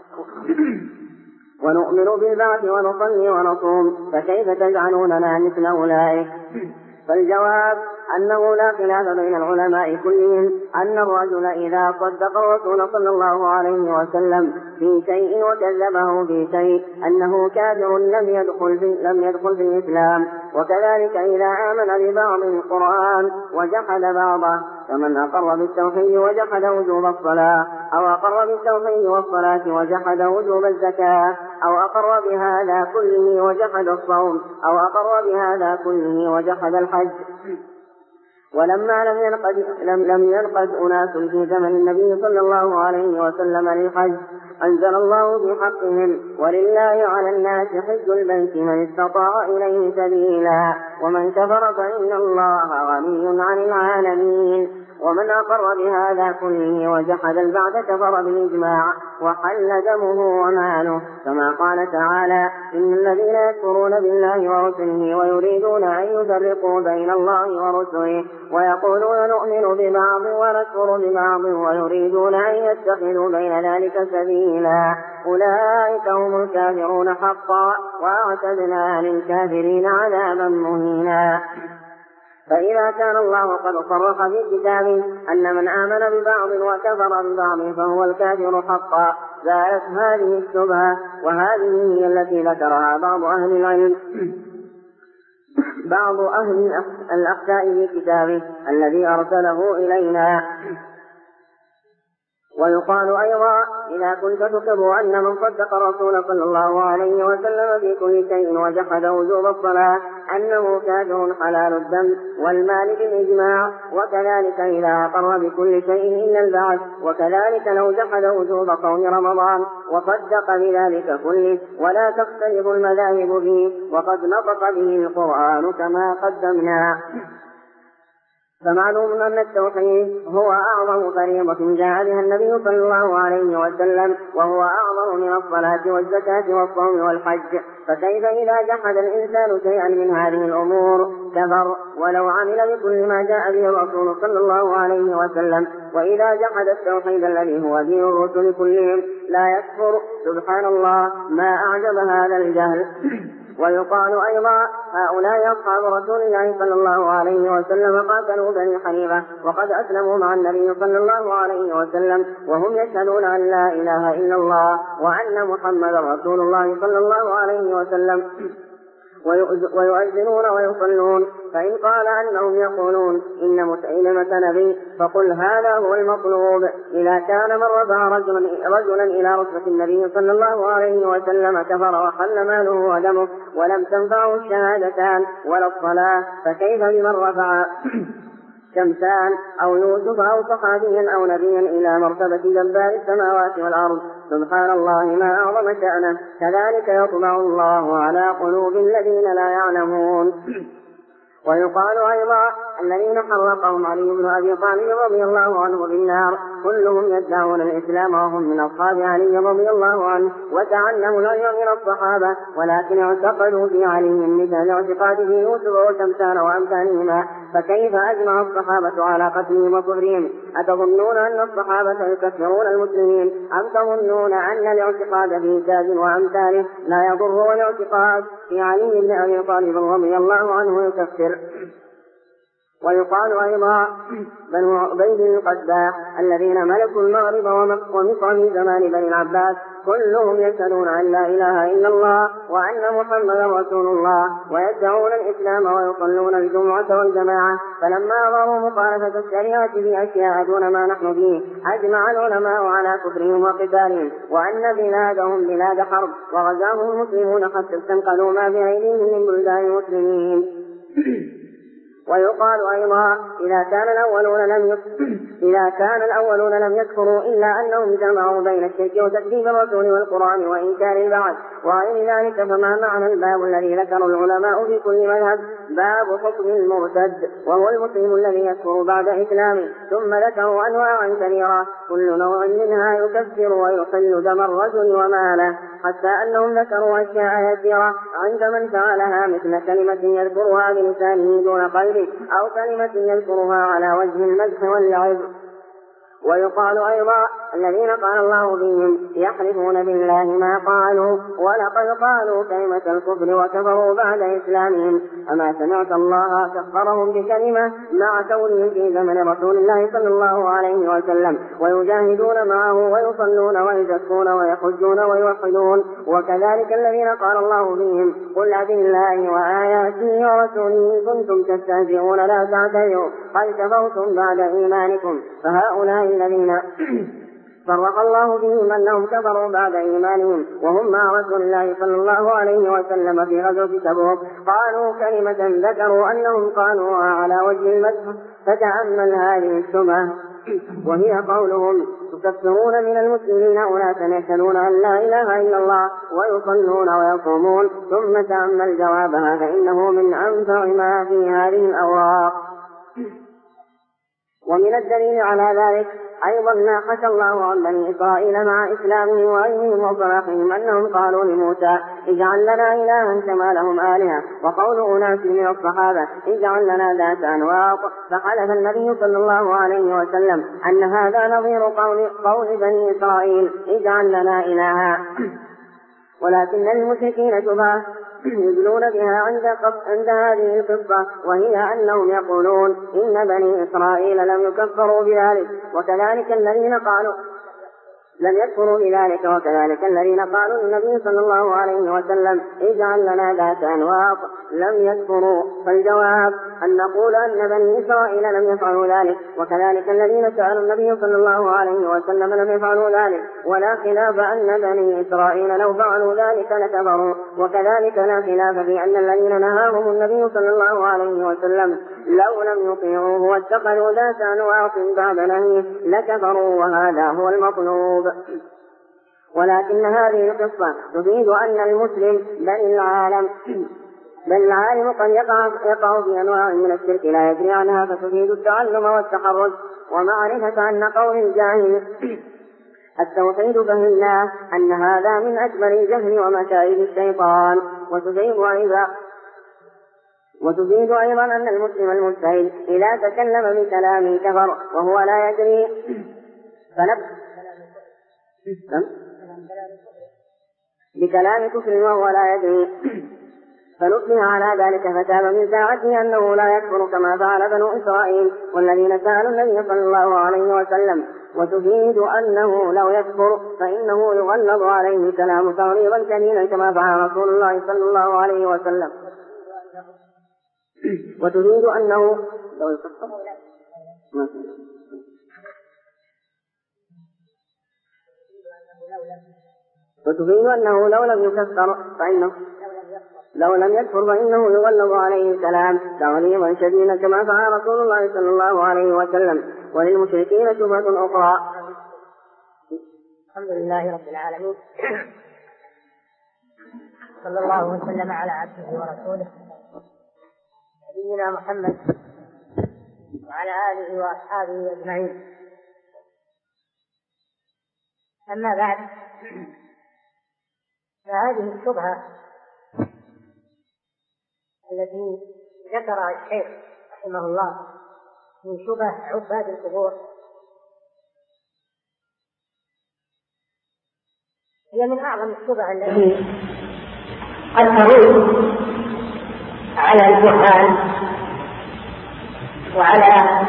ونؤمن بالبعث ونصلي ونصوم، فكيف تجعلوننا مثل أولئك؟ فالجواب أنه لا خلاف بين العلماء كلهم أن الرجل إذا صدق الرسول صلى الله عليه وسلم في شيء وكذبه في شيء أنه كافر لم يدخل في الإسلام، وكذلك إذا آمن ببعض القرآن وجحد بعضه، فمن أقر بالتوحيد وجحد وجوب الصلاة، أو أقر بالتوحيد والصلاة وجحد وجوب الزكاة، أو أقر بهذا كله وجحد الصوم، أو أقر بهذا كله وجحد الحج. ولما لم ينقد أناس في زمن النبي صلى الله عليه وسلم للحج أنزل الله في حقهم: ولله على الناس حج البيت من استطاع إليه سبيلا، ومن كفر فإن الله غني عن العالمين. ومن أقر بهذا كله وجحد البعث كفر بالإجماع وحل دمه وماله، كما قال تعالى: إن الذين يكفرون بالله ورسله ويريدون أن يفرقوا بين الله ورسله ويقولون نؤمن ببعض ونكفر ببعض ويريدون أن يتخذوا بين ذلك سبيلا، أولئك هم الكافرون حقا، وأعتدنا للكافرين عذابا مهينا. فإذا كان الله قد صرح في كتابه أن من آمن ببعض وكفر ببعض فهو الكافر حقا، زالت هذه الشبهة، وهذه هي التي ذكرها بعض أهل العلم بعض أهل الأخطاء في كتابه الذي أرسله إلينا. ويقال أيضا: إذا كنت تكبر أن من صدق الرسول صلى الله عليه وسلم في كل شيء وجحد وجوب الصلاة أنه كافر حلال الدم والمال بالإجماع، وكذلك إذا أقر بكل شيء إلا البعث، وكذلك لو جحد وجوب صوم رمضان وصدق بذلك كله، ولا تختلف المذاهب فيه، وقد نطق به القرآن كما قدمنا. فمعلوم أن التوحيد هو أعظم فريضة جاء بها النبي صلى الله عليه وسلم، وهو أعظم من الصلاة والزكاة والصوم والحج، فكيف إذا جحد الإنسان شيئا من هذه الأمور كفر ولو عمل بكل ما جاء به الرسول صلى الله عليه وسلم؟ وإذا جحد التوحيد الذي هو دين الرسل كلهم لا يكفر. سبحان الله، ما أعجب هذا الجهل. ويقال أيضا: هؤلاء أصحاب رسول الله صلى الله عليه وسلم قاتلوا بني حنيفة وقد أسلموا مع النبي صلى الله عليه وسلم وهم يشهدون أن لا إله إلا الله وأن محمدا رسول الله صلى الله عليه وسلم، ويؤذنون ويصلون. فإن قال أنهم يقولون إن مسيلمة نبي فقل هذا هو المطلوب. إذا كان من رفع رجلا إلى رتبة النبي صلى الله عليه وسلم كفر وحل ماله ودمه ولم تنفعه الشهادتان ولا الصلاة، فكيف بمن رفع شمسان أو يوسف أو صحابيا أو نبيا إلى مرتبة جبار السماوات والأرض؟ سبحان الله، ما أعظم شأنه. كذلك يطبع الله على قلوب الذين لا يعلمون. ويقال أيضا الذين حرقهم علي بن أبي طالب رضي الله عنه بالنار كلهم يدعون الإسلام وهم من أصحاب علي رضي الله عنه وتعلموا العلم من الصحابة، ولكن اعتقدوا في علي مثل اعتقاده يوسف وشمسان وأمثالهما، فكيف أجمع الصحابة على قتلهم وكفرهم؟ أتظنون أن الصحابة يكفرون المسلمين أم تظنون أن الاعتقاد في زاد وأمثاله لا يضر، والاعتقاد في علي بن أبي طالب رضي الله عنه يكفر؟ ويقال أيضا بنو عبيد القداح الذين ملكوا المغرب ومصر في زمان بني العباس كلهم يشهدون أن لا إله إلا الله وأن محمدا رسول الله ويدعون الإسلام ويصلون الجمعة والجماعة، فلما أظهروا مخالفة الشريعة في أشياء دون ما نحن فيه أجمع العلماء على كفرهم وقتالهم، وأن بلادهم بلاد حرب وغزاهم المسلمون حتى استنقذوا ما بأيديهم من بلدان المسلمين. ويقال أيضا إذا كان الأولون لم يكفروا إلا أنهم جمعوا بين الشرك وتكذيب الرسول والقرآن وإنكار البعث وغير ذلك، فما معنى الباب الذي ذكر العلماء في كل مذهب؟ باب حكم المرتد، وهو المسلم الذي يكفر بعد إسلامه. ثم ذكروا أنواعا كثيرة كل نوع منها يكفر ويحل دم الرجل وماله، حتى أنهم ذكروا أشياء يسيرة عند من فعلها مثل كلمة يذكرها بلسانه دون قلبه أو كلمة يذكرها على وجه المدح واللعب. ويقال أيضا الذين قال الله فيهم يحلفون بالله ما قالوا ولقد قالوا كلمة الكفر وكفروا بعد إسلامهم، أما سمعت الله كفرهم بكلمة مع كونهم في زمن رسول الله صلى الله عليه وسلم ويجاهدون معه ويصلون ويزكون ويحجون ويوحدون. وكذلك الذين قال الله فيهم قل أبالله وآياته ورسوله كنتم تستهزئون لا تعتذروا قد كفرتم بعد إيمانكم، فهؤلاء الذين فرق الله فيهم أنهم كفروا بعد إيمانهم وهم مع رسول الله صلى الله عليه وسلم في غزوة تبوك قالوا كلمة ذكروا أنهم قالوا على وجه المدح، فتأمل هذه الشبهة وهي قولهم تكفرون من المسلمين أناسا يشهدون أن لا إله إلا الله ويصلون ويصومون، ثم تأمل جوابها فإنه من أنفع ما في هذه الأوراق. ومن الدليل على ذلك أيضا ما حكى الله عن بني إسرائيل مع إسلامهم وعلمهم وصلاحهم أنهم قالوا لموسى اجعل لنا إلها كما لهم آلهة، وقول أناس من الصحابة اجعل لنا ذات أنواط، فحلف النبي صلى الله عليه وسلم أن هذا نظير قول بني إسرائيل اجعل لنا إلها. ولكن المشركين شبهة يدلون بها عند هذه القصة، وهي أنهم يقولون إن بني إسرائيل لم يكفروا بذلك، وكذلك الذين قالوا لم يكفروا بذلك، وكذلك الذين قالوا النبي صلى الله عليه وسلم اجعل لنا ذات أنواط لم يكفروا. فالجواب أن نقول أن بني إسرائيل لم يفعلوا ذلك، وكذلك الذين سألوا النبي صلى الله عليه وسلم لم يفعلوا ذلك، ولا خلاف أن بني إسرائيل لو فعلوا ذلك لكفروا، وكذلك لا خلاف في أن الذين نهاهم النبي صلى الله عليه وسلم لو لم يطيعوه واتخذوا ذات أنواط بعد نهيه لكفروا، وهذا هو المطلوب. ولكن هذه القصة تفيد أن المسلم بل العالم قد يقع في أنواع من الشرك لا يدري عنها، فتفيد التعلم والتحرز ومعرفة أن قول الجاهل التوحيد فهمناه أن هذا من أكبر الجهل ومكائد الشيطان. وتفيد أيضا أن المسلم المجتهد إذا تكلم بكلام كفر وهو لا يدري بكلام كفر وهو لا يدري فنبه على ذلك فتاب من ساعته أنه لا يكفر كما فعل بنو إسرائيل والذين سألوا النبي صلى الله عليه وسلم. وتفيد أنه لو يكفر فإنه يغلظ عليه كلام تغليظا كثيرا كما فعل رسول الله صلى الله عليه وسلم. وتفيد أنه لو يكفر وتفيد أنه لو لم يكفر فإنه لو لم يكفر فإنه يغلظ عليه الكلام تغليظا شديدا كما فعل رسول الله صلى الله عليه وسلم. وللمشركين شبهة أخرى. الحمد لله رب العالمين، صلى الله وسلم على عبده ورسوله نبينا محمد وعلى آله وأصحابه أجمعين. أما بعد، فهذه الشبهة التي ذكرها الشيخ رحمه الله من شبه عباد القبور هي من أعظم الشبه التي قد تروج على الجهال وعلى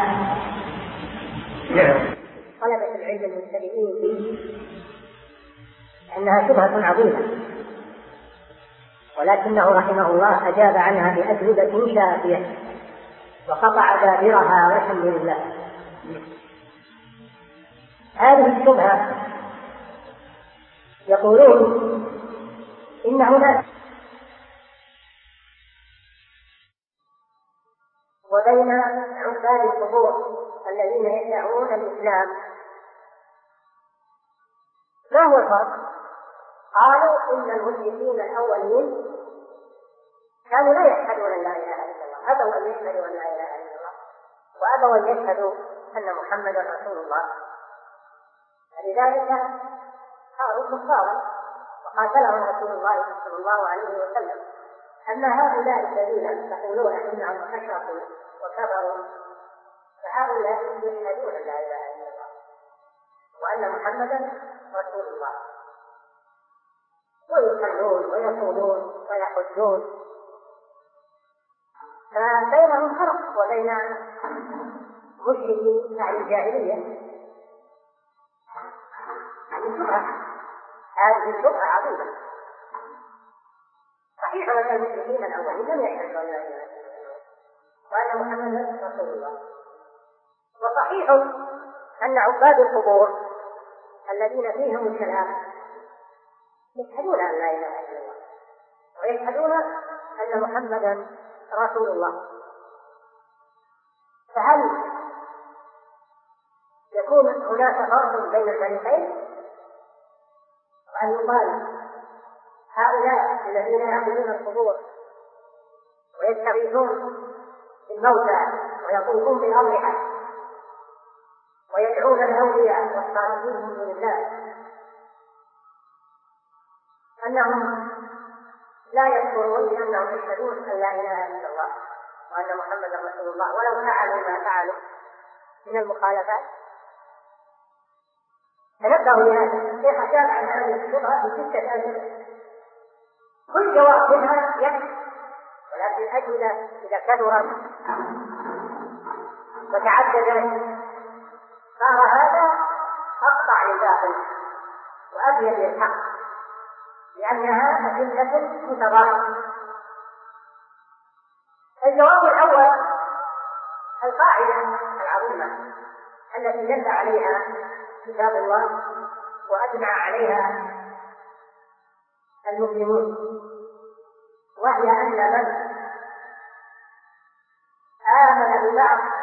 طلبة العلم المبتدئين فيه، أنها شبهة عظيمة، ولكنه رحمه الله أجاب عنها بأجوبة شافية وقطع دابرها والحمد لله. هذه الشبهة يقولون إن هناك وبين عباد القبور الذين يدعون الإسلام ما هو الفرق؟ قالوا إن المشركين الأولين كانوا لا يشهدون أن لا إله إلا الله، أبوا أن يشهدوا أن لا إله إلا الله، وأبوا أن يشهدوا أن محمدا رسول الله، فلذلك صاروا كفارا وقاتلهم رسول الله صلى الله عليه وسلم. أما هؤلاء الذين يقولون إنهم أشركوا وكفروا فهؤلاء يشهدون أن لا إله إلا الله وأن محمدا رسول الله، ويصلون ويصومون ويحجون، فبينهم فرق وبين مشركي أهل الجاهلية. هذه الشبهة عظيمة. صحيح أن المشركين الأولين لم يشهدوا أن لا إله إلا الله وأن محمدا رسول الله، وصحيح أن عباد القبور الذين فيهم الكلام يشهدون أن لا إله إلا الله ويشهدون أن محمدا رسول الله، فهل يكون هناك فرق بين الفريقين؟ وأن يقال هؤلاء الذين يعبدون القبور ويستغيثون بالموتى ويطوفون بالأضرحة ويدعون الأولياء والصالحين من دون الله أنهم لا يذكرون بأنهم يشهدون أن لا إله إلا الله وأن محمدا رسول الله ولو فعلوا ما فعلوا من المخالفات؟ تنبهوا لهذا. الشيخ أجاب عن هذه الشبهة بستة أجوبة، كل جواب منها يكفي، ولكن الأجوبة إذا كثرت وتعددت صار هذا أقطع للباطل وأبين للحق، لأنها أدلة متضاربة. الجواب الأول القاعدة العظيمة التي دل عليها كتاب الله وأجمع عليها المسلمون، وهي أن من آمن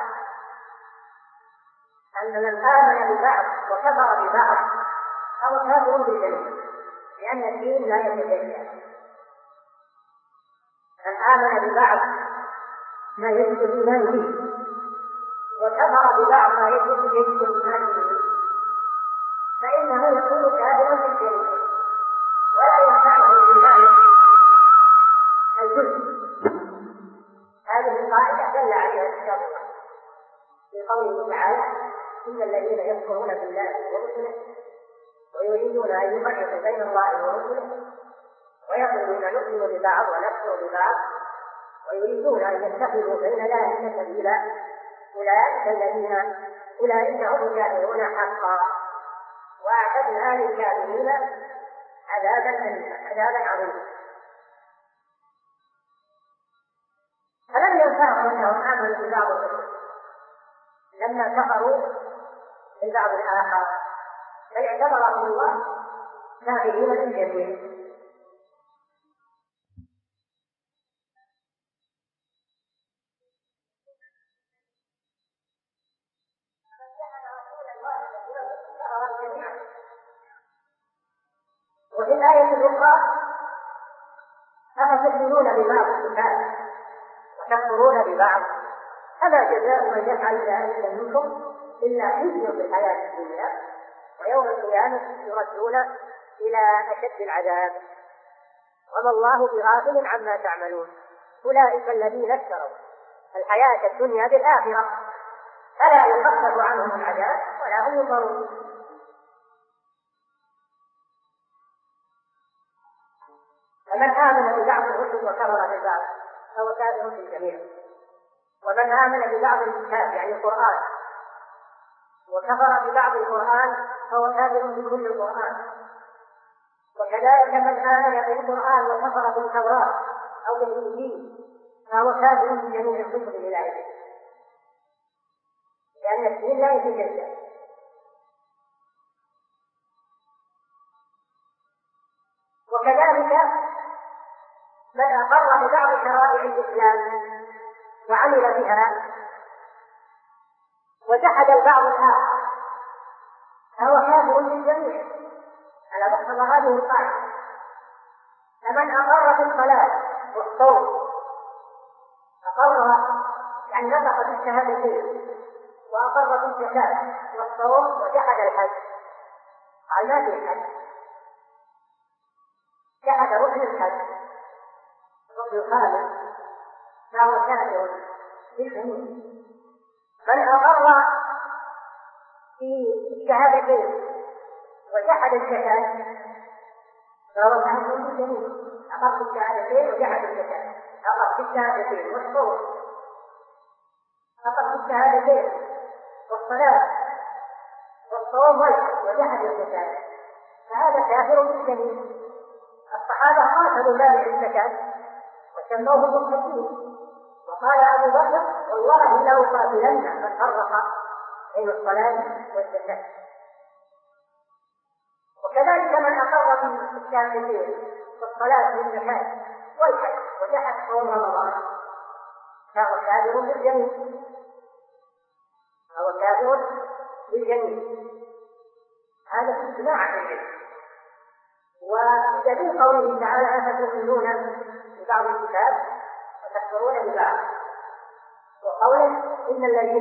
ببعض وكفر ببعض فهو كافر بالجميع، لأن الدين لا يتجزأ. من آمن ببعض ما يجب الإيمان به وكفر ببعض ما يجب الإيمان به فإنه يكون كافرا بالجميع ولا ينفعه الإيمان الجزء. هذه القاعدة دل عليها كتاب الله في قوله تعالى: إن الذين يكفرون بالله ورسله ويريدون أن يفرقوا بين الله ورسله ويقولون نؤمن ببعض ونكفر ببعض ويريدون أن يتخذوا بين ذلك سبيلا أولئك هم الكافرون حقا وأعتدنا للكافرين عذابا عظيما. فلم ينفعهم أنهم آمنوا ببعض الرسل لما كفروا بالبعض الآخر، بل اعتبرهم الله كافرين بالجميع. وفي الآية الأخرى أفتؤمنون ببعض الكتاب وتكفرون ببعض، فما جزاء من يفعل ذلك منكم إلا خزي في الحياة الدنيا ويوم القيامة يردون إلى أشد العذاب وما الله بغافل عما تعملون. أولئك الذين اشتروا الحياة الدنيا بالآخرة فلا يخفف عنهم العذاب ولا هم ينظرون. فمن آمن ببعض الرسل وكفر ببعض فهو كافر في الجميع، ومن آمن ببعض الكتاب يعني القرآن وكفر ببعض القرآن فهو كافر بكل القرآن. وكذلك من آمن بالقرآن وكفر بالتوراة أو بالإنجيل فهو كافر بجميع الكتب الإلهية، لأن الدين لا يتجدد. وكذلك من أقر ببعض شرائع الإسلام وعمل بها وجحد البعض الآخر فهو كافر بالجميع على مقتضى هذه القاعدة. فمن أقر بالصلاة والصوم أقر يعني نطق بالشهادتين وأقر بالزكاة والصوم وجحد الحج قال ما في الحج، جحد ركن الحج الركن الخامس فهو كافر بالجميع. من أقر في الشهادتين وجحد الزكاة فهو كافر بالجميع، أقر في الشهادتين وجحد الزكاة، أقر في الشهادتين والصوم، أقر في الشهادتين والصلاة والصوم وجحد الزكاة فهذا كافر بالجميع. الصحابة قاتلوا مانع الزكاة وسموه مرتدين، وقال أبو بكر والله لا أقاتلن من فرق بين الصلاة والزكاة. وكذلك من أقر بالشهادتين والصلاة والزكاة والحج وجحد صوم رمضان فهو كافر بالجميع، فهو كافر بالجميع. هذا اجماع العلم. ودليل قوله تعالى أفتؤمنون ببعض الكتاب وتكفرون ببعض، وقوله إن الذين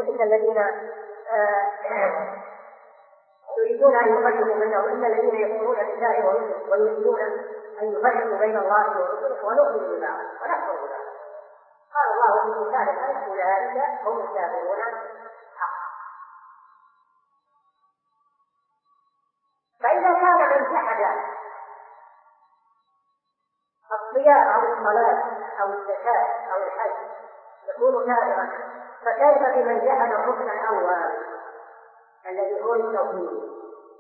يريدون أن يفرقوا بين إن الذين يكفرون بالله ورسله ويريدون أن يفرقوا بين الله ورسله ونؤمن ببعض ونكفر ببعض. قال الله في كتاب الآية أولئك هم الكافرون حقا. فإذا كان من جحد الصيام أو الصلاة أو الزكاة أو الحج يكون كافرا، فكيف بمن جحد الركن الأول الذي هو التوحيد؟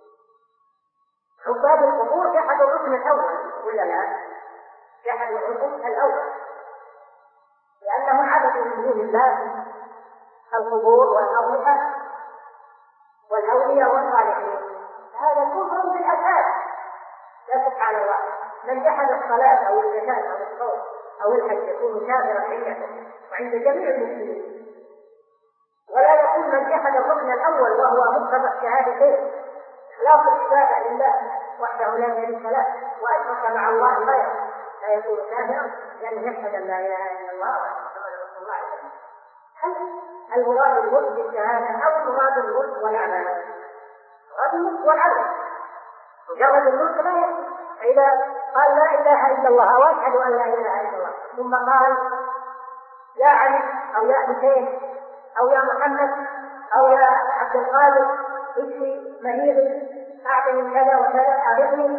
عباد القبور جحدوا الركن الأول ولا لا؟ جحدوا الركن الأول لأنهم عبدوا من دون الله القبور والأضرحة والأولياء والصالحين، هذا كفر بالأساس. لا سبحان الله، من جحد الصلاة أو الزكاة أو الصوم أو الحج يكون كافرا عنده وعند جميع المسلمين. ولا يكون من جحد الركن الأول وهو مقتضى الشهادتين إخلاص العبادة لله وحده لا شريك له وأشرك مع الله غيره لا يكون كافرا لأنه يشهد أن لا إله إلا الله وأن رسول الله عليه وسلم. هل المراد الملك بالشهادة أو المراد الملك والعمل؟ المراد الملك والعمل. مجرد الملك لا يكفي. فإذا قال لا إله إلا الله وأشهد أن لا إله إلا الله ثم قال يا علي أو يا حسين أو يا محمد أو يا عبد القادر اشفي مريضي أعطني كذا وكذا أعرفني،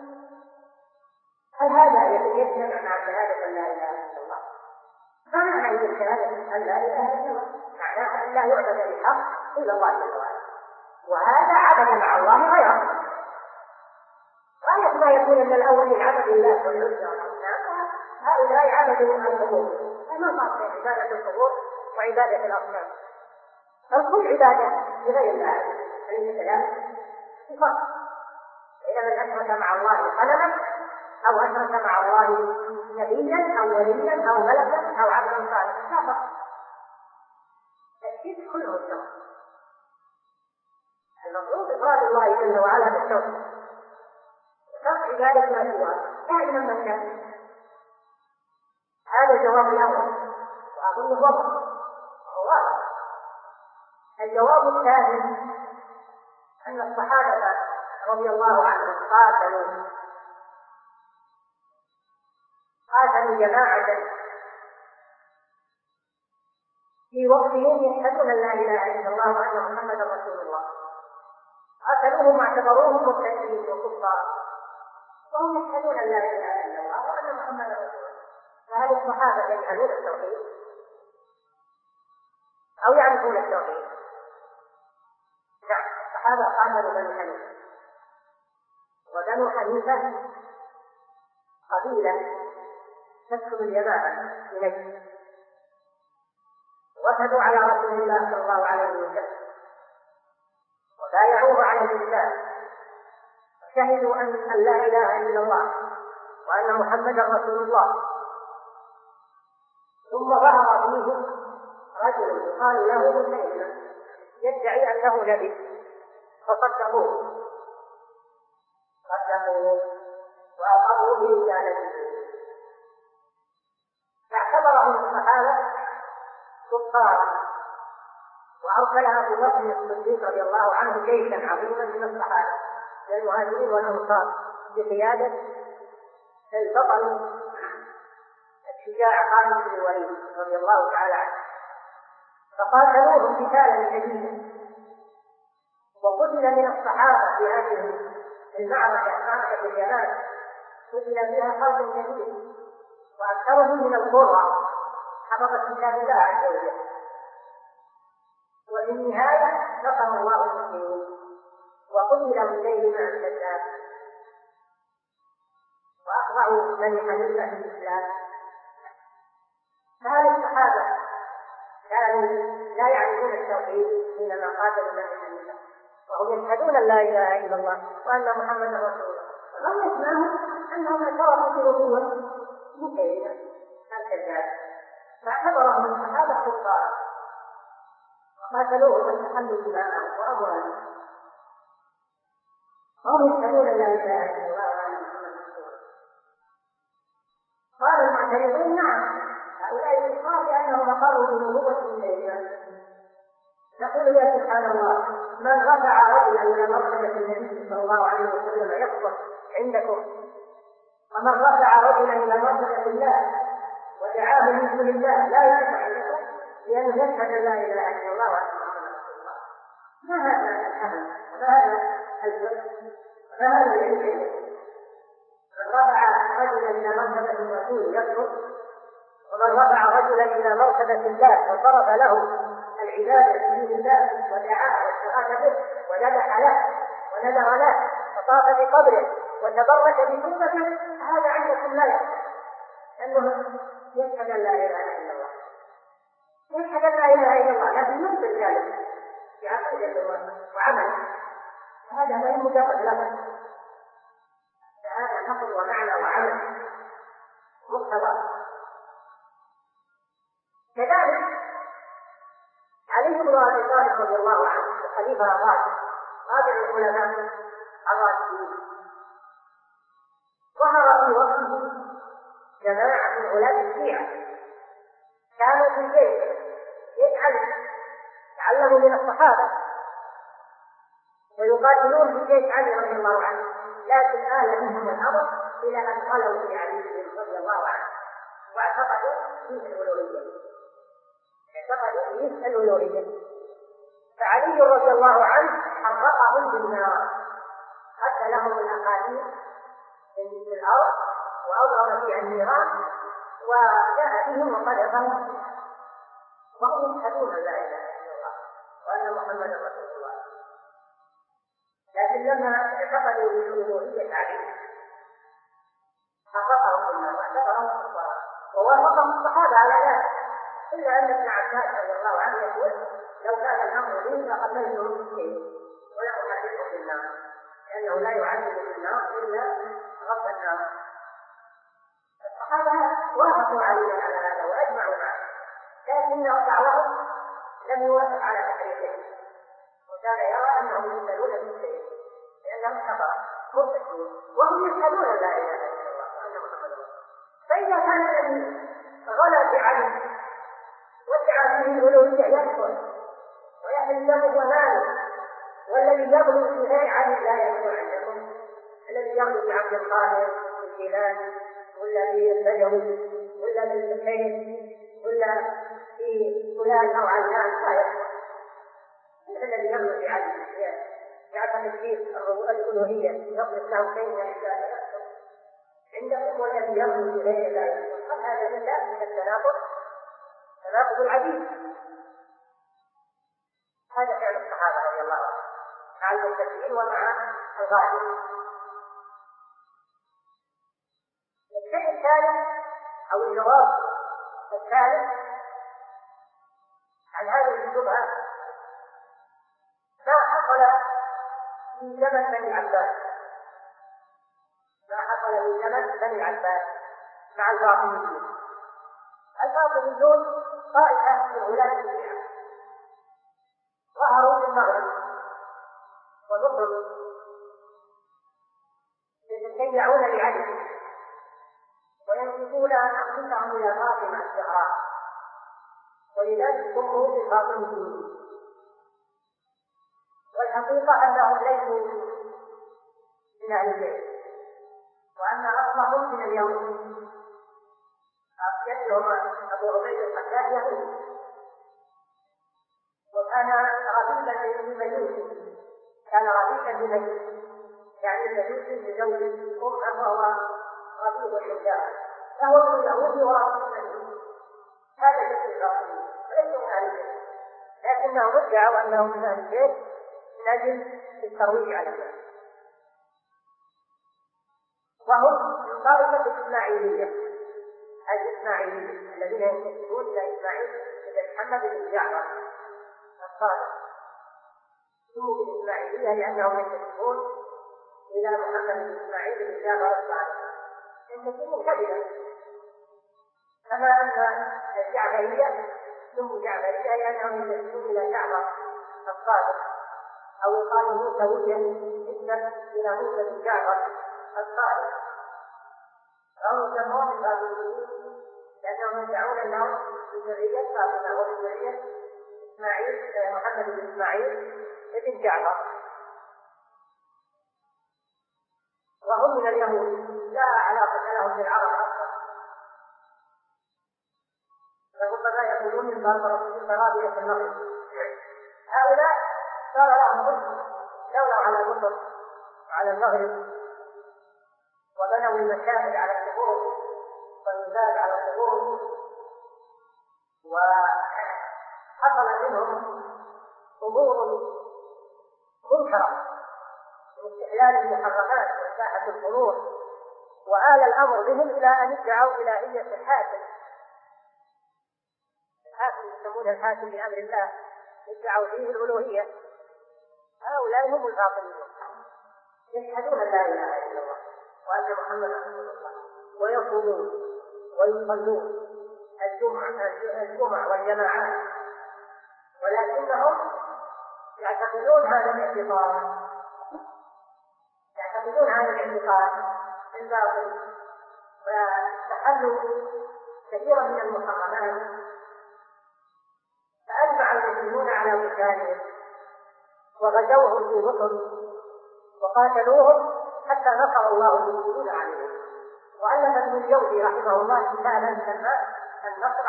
هل هذا يجمع مع شهادة أن لا إله إلا الله؟ ما معنى شهادة أن لا إله إلا الله؟ معناها أن لا يعبد بالحق إلا الله جل وعلا، وهذا عبد مع الله غيره. غاية ما يكون أن الأولين عبد الله والعزى والأصنام، هؤلاء عبدوا القبور، فما فرق بين عبادة القبور وعبادة الأصنام؟ الكل عبادة لغير الله أليس كذلك؟ فرق بين من أشرك مع الله صنما أو أشرك مع الله نبيا أو وليا أو ملكا أو عبدا صالحا، لا فرق. الشرك كله سواء. المفروض إفراد الله جل وعلا بالتوحيد، ترك عبادة ما سواه دائما ما كان. هذا الجواب الأول. أظن واضح. الجواب الثاني أن الصحابة رضي الله عنهم قاتلوا جماعة في وقتهم يشهدون أن لا إله إلا الله وأن محمدا رسول الله، قاتلوهم واعتبروهم مرتدين وكفار وهم يشهدون أن لا إله إلا الله وأن محمدا رسول الله. فهل الصحابة يجهلون التوحيد أو يعرفون التوحيد؟ نعم، الصحابة قاتلوا بني حنيفة، وبنو حنيفة قبيلة تسكن اليمامة في نجد، وفدوا على رسول الله صلى الله عليه وسلم وبايعوه على الإسلام وشهدوا أن لا إله إلا الله وأن محمدا رسول الله. ثم ظهر فيهم رجل يقال له مسيلمة يدعي أنه نبي فصدقوه وأقروا برسالته، فاعتبرهم الصحابة كفارا، وأرسل أبو بكر الصديق رضي الله عنه جيشا عظيما من الصحابة من المهاجرين والأنصار بقيادة البطل الشجاع خالد بن الوليد رضي الله تعالى عنه، فقاتلوهم قتالا شديدا. وقتل من الصحابة في هذه معركة اليمامة قتل فيها خلق كثير، وأكثرهم من القرى حفظ كتاب الله عز وجل. وفي النهاية نصر الله المسلمين وقتل مسيلمة الكذاب وأخضعوا بني حنيفة في الإسلام. فهل الصحابة كانوا لا يعرفون التوحيد حينما قاتلوا بني حنيفة وهم يشهدون أن لا إله إلا الله وأن محمدا رسول الله؟ غير اسمهم أنهم اعترفوا بنبوة مسيلمة الكذاب، فاعتبرهم الصحابة كفارا وقاتلوهم واستحلوا دماءهم وأموالهم وهم يشهدون أن لا إله إلا الله وأن محمدا رسول الله. قال المعترضون نعم، هؤلاء الكفار لأنهم أقروا بنبوة مسيلمة. نقول يا سبحان الله، من رفع رجلا إلى مرتبة النبي صلى الله عليه وسلم يكفر عندكم، ومن رفع رجلا إلى مرتبة الله ودعاه من دون الله لا ينفع عندكم لأنه يشهد أن لا إله إلا الله وأن محمدا رسول الله. ما هذا الحمل؟ فهذا الجهل، فهذا العلم. من رفع رجلا إلى مرتبة الرسول يكفر، ومن رفع رجلا إلى مرتبة الله وصرف له العبادة من الله ودعاه واستغاث به وذبح له ونذر له وطاف بقبره وتبرك بسنته، هذا عندكم لا يكفر، لأنه يشهد أن لا إله إلا الله، يشهد أن لا إله إلا الله، لكن ينكر ذلك بعقيدته وعمله، هذا غير مجرد لفظ، هذا نقل ومعنى وعمل مقتضى. كذلك علي بن أبي طالب رضي الله عنه الخليفة الراشد رابع الخلفاء الراشدين، ظهر في وقته جماعة من غلاة الشيعة كانوا في جيش علي، تعلموا من الصحابة ويقاتلون في جيش علي رضي الله عنه، لكن آل منهم الأمر إلى أن غلوا في علي رضي الله عنه واعتقدوا فيه الألوهية، فعلي رضي الله عنه حرقهم بالنار، حتى لهم الأقاليم في الأرض وأضرب فيها النيران وجاء بهم وقذفهم وهم يشهدون أن لا إله إلا الله وأن محمدا رسول الله. لكن لما اعتقدوا بالألوهية عليه حرقهم بالنار واعتبرهم كفارا ووافقهم الصحابة على ذلك، إلا أن ابن عباس رضي الله عنه يقول لو كان الأمر لي لقتلتهم بالسيف ولا أحرقهم بالنار، لأنه لا يعذب بالنار إلا رب النار. الصحابة وافقوا علينا على هذا وأجمعوا معه، لكن بعضهم لم يوافق على تحريفه وكان يرى أنهم يسألون بالسيف لأنهم كفروا مرتدون وهم يشهدون لا إله إلا الله وأن محمدا رسول الله. فإذا كان الذي غلا بعلي هذه الألوهية يكفر ويحل له وماله، والذي يغلو في غير عبد لا يكون عندكم، الذي يغلو في عبد القاهر والجيلان ولا في البدوي ولا في الحسين ولا في فلان أو علان لا يكفر. الذي يغلو في عبد يعتقد فيه الألوهية يغلو له شيء من الإسلام عندكم، والذي يغلو في غير الله يكفر. هذا من التناقض، تناقض العديد. هذا فعل الصحابة رضي الله عنهم مع المبتدئين ومع الغالين. الشيء الثالث أو الجواب الثالث عن هذه الشبهة ما حصل في زمن بني العباس، ما حصل في زمن بني العباس مع الباطنيين. الباطنيون طائفة من ولاة الشيعة ظهروا في المغرب ومصر يتشيعون لعلي وينسبون أنفسهم إلى فاطمة الزهراء، ولذلك سموا بالباطنيين. والحقيقة أنهم ليسوا من أهل البيت، وأن أصلهم من اليهود. جدهم أبو عبيد القتال يهودي، وكان رفيقا لمجوس، كان رفيقا لمجوس، يعني المجوس لزوج أمه وهو رفيق الحجاب، فهو من اليهود ورفيق المجوس. هذا جد الباطنيين وليسوا من أهل البيت، لكنهم ادعوا أنهم من أهل البيت من أجل الترويج على الناس. وهم من طائفة الإسماعيلية، الإسماعيليين الذين ينتسبون إلى إسماعيل بن محمد بن جعفر الصادق، سموا بالإسماعيلية لأنهم ينتسبون إلى محمد بن إسماعيل بن جعفر الصادق، ينتسبون كذبا، كما أن الجعفرية سموا جعفرية لأنهم ينتسبون إلى جعفر الصادق، أو يقال موسوية نسبة إلى موسى بن جعفر الصادق، أو يسمون الباطنيين لأنهم يدعون أنهم من ذرية فاطمة ومن ذرية إسماعيل محمد بن إسماعيل بن جعفر، وهم من اليهود لا علاقة لهم بالعرب أصلا، فربما يقولون من برابية المغرب. هؤلاء صار لهم مصر دولة على مصر وعلى المغرب، وبنوا المشاهد على القبور والمزاد على القبور، وحصل منهم أمور منكرة من استحلال المحرمات وإباحة الفروع، وآل الأمر بهم إلى أن ادعوا إلهية الحاكم يسمونه الحاكم بأمر الله، ادعوا فيه الألوهية. هؤلاء هم الباطنيون يشهدون لا إله إلا الله وأن محمد رسول الله، ويصومون ويصلون الجمعة والجماعات، ولكنهم يعتقدون هذا الاعتقاد الباطل، فاستحلوا كثيرا من المحرمات، فأجمع المسلمون على قتالهم وغزوهم في مصر وقاتلوهم حتى نصر الله المسلمين عليهم. وألف ابن الجوزي رحمه الله كتابا سماه النصر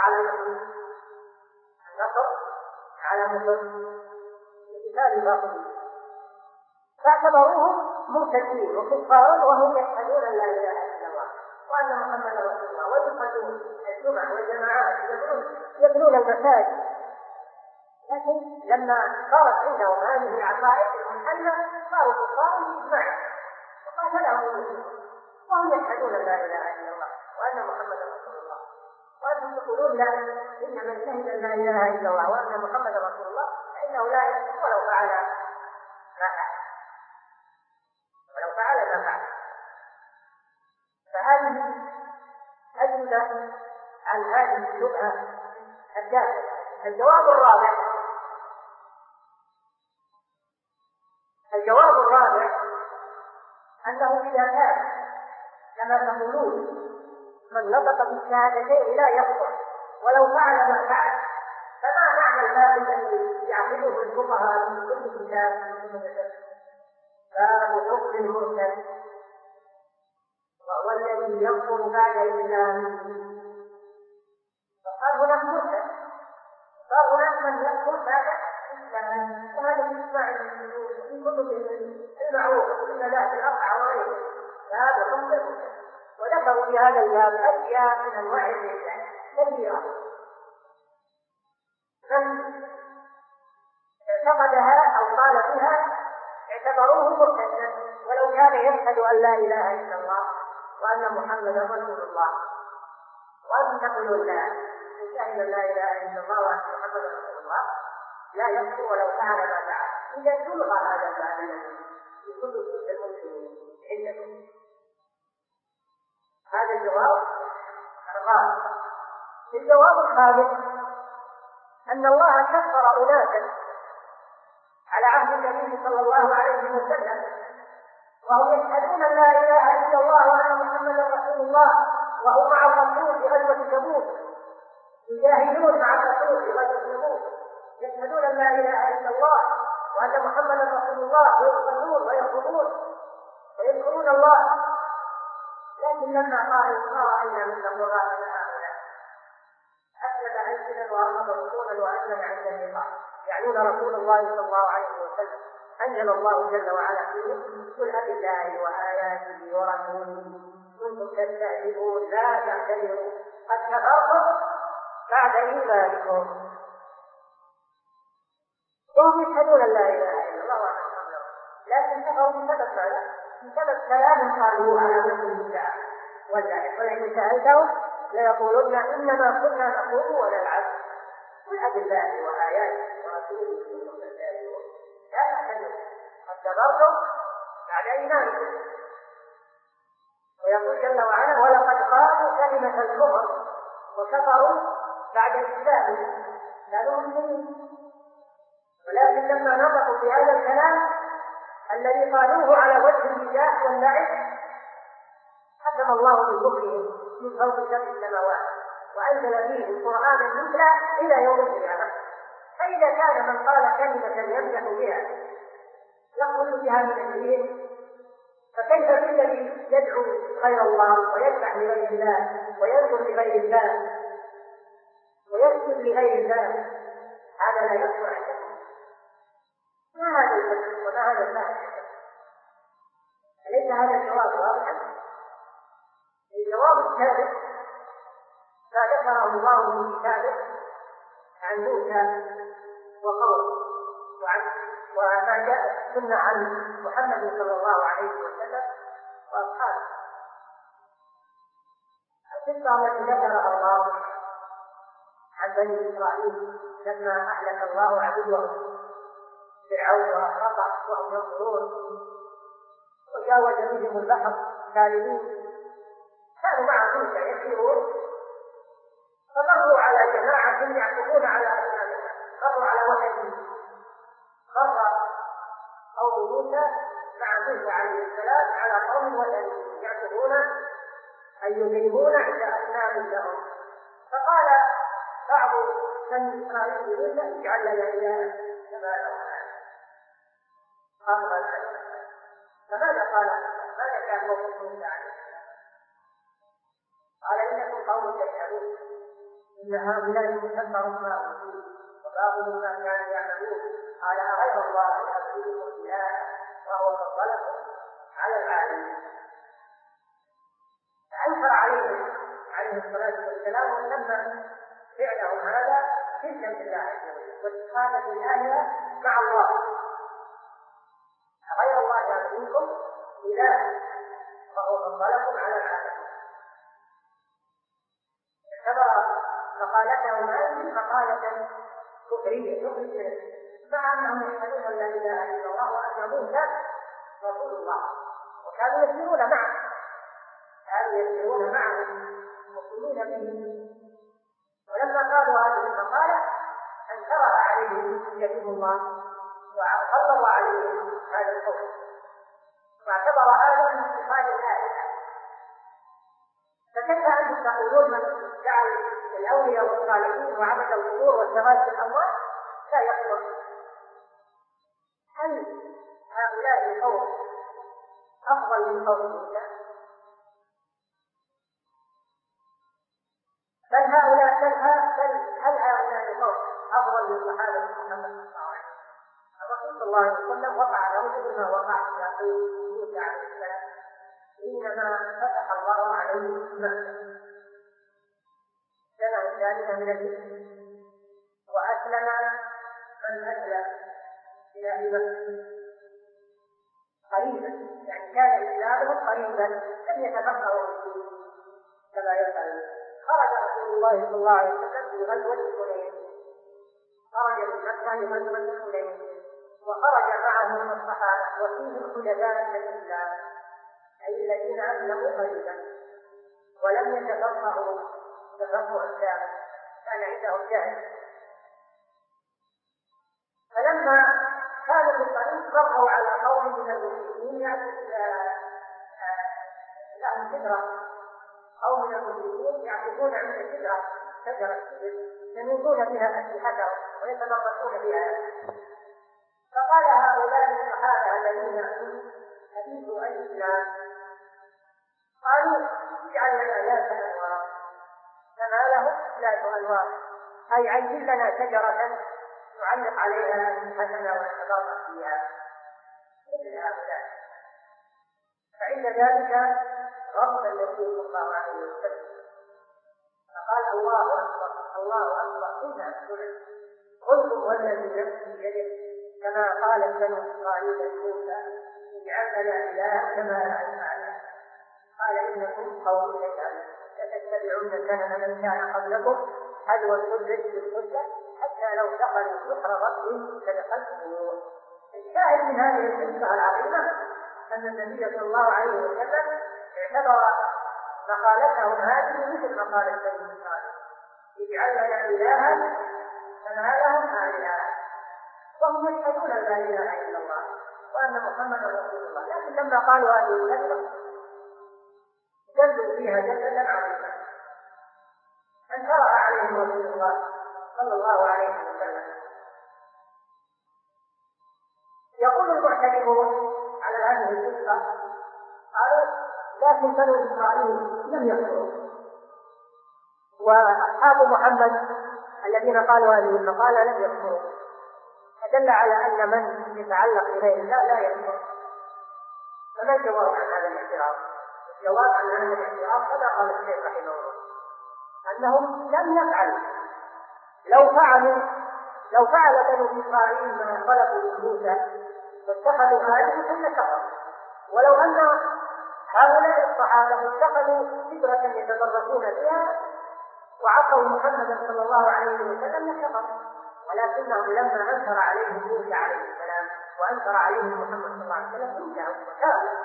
على مصر بكتاب باطل، فاعتبروهم مرتدين وكفارا وهم يشهدون ان لا اله الا الله وان محمدا رسول الله، ويصلون الجمعه والجماعات يبنون المساجد. لكن لما صارت عندهم هذه العقائد المحلة صاروا كفارا باجماع وقاتلهم المسلمون وهم يشهدون ان لا اله الا الله وان محمدا رسول الله، وانتم تقولون لا ان من شهد ان لا اله الا الله وان محمدا رسول الله فانه لا يكفر ولو فعل ما فعل. فهذه أجوبة عن هذه الشبهة الداخلة. الجواب الرابع أنه إذا كان كما تقولون من نطق بالشهادتين لا يكفر ولو فعل ما فعل، فما يعقده الفقهاء من كل كتاب باب حكم المرتد وهو الذي يكفر بعد إسلامه. فقال هناك مرتد، قال هناك من يكفر بعد إسلامه، وهذا يسمع في كتب المعروفة إن ذات الأربعة وغيره هذا حكم المرتد. وذكروا في هذا الباب أشياء من أنواع الردة كثيرة، من اعتقدها أو قال بها اعتبروه مرتدا ولو كان يشهد أن لا إله إلا الله وأن محمدا رسول الله، وأن تقولون لا شهد لا إله إلا الله وأن محمدا رسول الله لا يكفر ولو فعل ما فعل. إذا تلغى هذا الباب في كتب المسلمين عندكم. هذا الجواب الرابع. الجواب الخامس أن الله كفر أناسا على عهد النبي صلى الله عليه وسلم وهم يشهدون أن لا إله إلا الله وأن محمدا رسول الله، وهم مع الرسول في غزوة تبوك يجاهدون مع الرسول في غزوة تبوك يشهدون أن لا إله إلا الله وأن محمدا رسول الله ويصلون ويصومون ويذكرون الله، لكن لما قالوا ما رأينا من ضغائنا هؤلاء أسلم ألسنا وأرمض رسولا وأسلم عند اللقاء يعنون رسول الله صلى الله عليه وسلم. أنزل الله جل وعلا فيهم قل أبالله وآياته ورسوله كنتم تستهزئون لا تعتذروا قد كفرتم بعد إيمانكم. وهم يشهدون أن لا إله إلا الله وأن محمدا رسول الله، لكن كفروا بسبب ماذا؟ بسبب كلام قالوا على مثل النساء واللعب، ولئن سألتهم ليقولن إنما كنا نخوض ونلعب. قل أبالله وآياته ورسوله كنتم تستهزئون لا تعتذروا قد كفرتم بعد إيمانكم. ويقول جل وعلا ولقد قالوا كلمة الكفر وكفروا بعد الإسلام كانوا مسلمين، ولكن لما نطقوا بهذا الكلام الذي قالوه على وجه المزاح واللعب حكم الله بكفرهم من فوق سبع السماوات وأنزل فيهم قرآنا يتلى إلى يوم القيامة. فإذا كان من قال كلمة يمدح بها يخرج بها من الدين، فكيف بالذي يدعو غير الله ويذبح لغير الله وينظر لغير الله ويسجد لغير الله؟ هذا لا يكفر عنده. ما هذا الفكر وما هذا الفهم؟ أليس هذا الجواب واضحا؟ الجواب الثالث ما ذكره الله من كتابه عن موسى وقومه وما جاء السنة عن محمد صلى الله عليه وسلم وأصحابه. القصة التي ذكرها الله عن بني إسرائيل لما أهلك الله عدوهم فرعون وأغرقه وهم ينظرون وجاوز بهم البحر كالمين، كانوا مع موسى يسيرون فمروا على جماعة يعكفون على أصنامهم، مروا على وحده خر قوم موسى مع موسى عليه السلام على قوم وثنيين يعكفون أي يذهبون عند أصنام لهم. فقال بعض بني إسرائيل لله اجعل لنا إلها كما لهم قال فماذا قال؟ ماذا كان موقف موسى عليه السلام؟ قال إنكم قوم تجهلون إن هؤلاء مكفر ما أوتوا وباطل ما كانوا يعملون. قال أغير الله يأتيكم إلها وهو فضلكم على العالمين. فأنكر عليهم عليه الصلاة والسلام ولما فعلهم هذا شركا بالله عز وجل واستخافة الآلهة مع الله. غير الله يأتيكم إله وهو فضلكم على العالمين. اعتبر مقالتهم هذه مقالة كفرية مع أنهم يشهدون أن لا إله إلا الله وأن موسى رسول الله، وكانوا يسيرون معه مسلمين به. ولما قالوا هذه المقالة أنكرها عليهم كتب الله وغلظ عليهم هذا الحكم واعتبر هذا من صفات الآلهة. فكيف أنتم تقولون من جعل الأولياء والصالحين وعبد القبور والزواج بالأموات لا يخلق. هل هؤلاء القوم أفضل من قوم موسى؟ بل هل هؤلاء القوم أفضل من صحابة محمد صلى الله عليه وسلم؟ الرسول صلى الله عليه وسلم وقع له مثل ما وقع في قوم موسى عليه السلام حينما فتح الله عليه مكة السنة الثالثة من الهجرة، وأسلم من أسلم إلى مكة قريبا، يعني كان إسلامه قريبا لم يتفقهوا فيه كما يفعل. خرج رسول الله صلى الله عليه وسلم في غزوة حنين، خرج من مكة لغزوة حنين، وخرج معه الصحابة وفيهم خلفاء الإسلام أي الذين أسلموا قريبا ولم يتفقهوا تفقه الكامل، كان عندهم جهل. فلما كانوا في الطريق مروا على قوم من المشركين لهم شجرة، أو من المشركين يعكفون عند شجرة ينوضون بها أسلحتهم ويتمرسون بها. فقال هؤلاء الصحابة الذين حديثوا الإسلام قالوا اجعل لنا ذات أنوار، فما لهم ذات أنوار، أي عجل لنا شجرة نعلق عليها أسلحتنا ونتبرأ فيها مثل هؤلاء. فعند ذلك غضب النبي صلى الله عليه وسلم فقال الله أكبر الله أكبر إنها سنة، قلتم والذي نفسي بيده كما قال بنو إسرائيل لموسى اجعل لنا إلها كما نفعل. قال إنكم قوم تجهلون لتتبعون سنن من كان قبلكم حذو الحجة بالحجة حتى لو دخلوا بحر ربهم لدخلتموه. الشاهد من هذه القصة العظيمة أن النبي صلى الله عليه وسلم اعتبر مقالتهم هذه مثل مقالة بني إسرائيل اجعل لنا إلها كما لهم آلهة، وهم يشهدون أن لا إله إلا الله وأن محمدا رسول الله، لكن لما قالوا هذه الكلمة جلوا فيها جلة عظيمة انكرها عليهم رسول الله صلى الله عليه وسلم. يقول المعترضون على هذه القصة قالوا لكن بنو إسرائيل لم يكفروا، وأصحاب محمد الذين قالوا هذه المقالة لم يكفروا، فدل على أن من يتعلق بغير الله لا يكفر. فما الجواب عن هذا الاعتراض؟ الجواب عن هذا الاعتراض كما قال الشيخ رحمه الله أنهم لم يفعلوا. لو فعل بنو إسرائيل ما خلقوا من موسى واتخذوا آلهة لكفروا، ولو أن هؤلاء الصحابة اتخذوا فكرة يتبركون بها وعصوا محمدا صلى الله عليه وسلم لكفروا، ولكنهم لما أنكر عليهم موسى عليه السلام وأنكر عليهم محمد صلى الله عليه وسلم انتهوا وتابوا،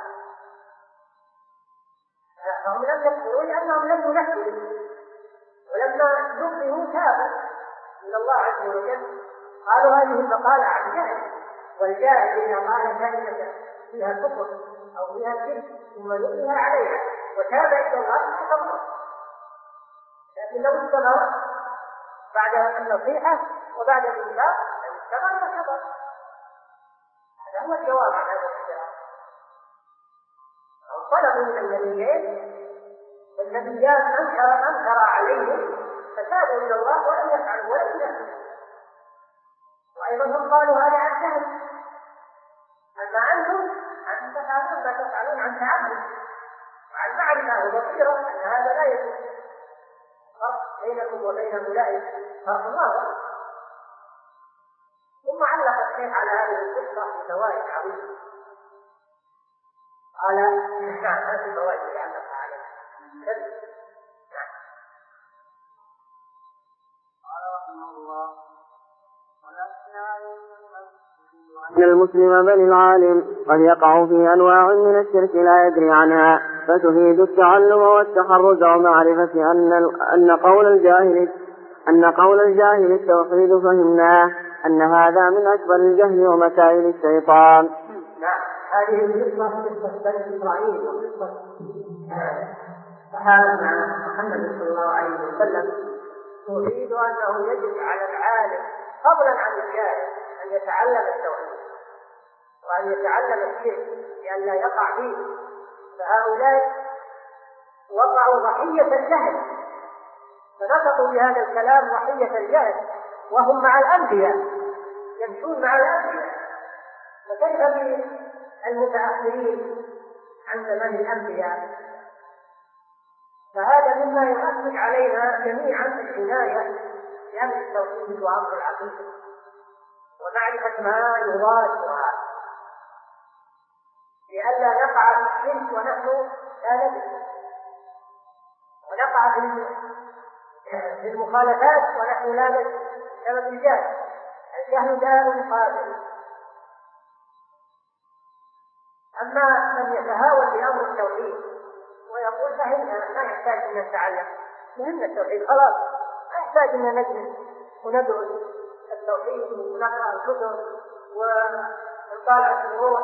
فهم لم يكفروا لأنهم لم ينفذوا، ولما نبهوا تابوا إلى الله عز وجل. قالوا هذه المقالة عن جهل، والجاهل إذا قال كلمة فيها كفر أو فيها شرك ثم نبه عليها وتاب إلى الله فكفر، لكن لو استمر بعد النصيحة وبعد الإنكار استمر فكفر. هذا هو الجواب عن هذا الاعتراض. طلبوا من النبيين والنبيان أنكر عليهم فتابوا إلى الله ولم يفعلوا ولم يفعلوا. وأيضا هم قالوا هذا عن جهل، أما أنتم أن تفعلون ما تفعلون عن تعمد وعن معرفة وبصيرة أن هذا لا يجوز. فرق بينكم وبين أولئك فرق واضح. ثم علق الشيخ على هذه القصة بفوائد عظيمة. قال نعم هذه الفوائد اللي علق عليها. قال رحمه الله أن المسلم بل العالم قد يقع في أنواع من الشرك لا يدري عنها، فتفيد التعلم والتحرز ومعرفة أن قول الجاهل التوحيد فهمناه أن هذا من أكبر الجهل ومسائل الشيطان. نعم، هذه القصة بني إسرائيل وقصة صحابة محمد صلى الله عليه وسلم تفيد أنه يجب على العالم فضلا عن الجاهل أن يتعلم التوحيد وأن يتعلم الشرك لئلا يقع فيه، فهؤلاء وقعوا ضحية الجهل، فنطقوا بهذا الكلام ضحية الجهل وهم مع الأنبياء، يمشون مع الأنبياء، فكيف بالمتأخرين عن زمن الأنبياء؟ فهذا مما يؤكد علينا جميعا العناية بأمر التوحيد وأمر العقيدة ومعرفة ما يضادها لئلا نقع في الشرك ونحن لا ندري، ونقع في المخالفات ونحن لا ندري بسبب الجهل. الجهل داء قاتل. أما من يتهاون بأمر التوحيد ويقول فهمنا لا يحتاج أن نتعلم، فهمنا التوحيد خلاص، لا يحتاج أن نجلس وندرس التوحيد ونقرأ الكتب ونطالع في الروح.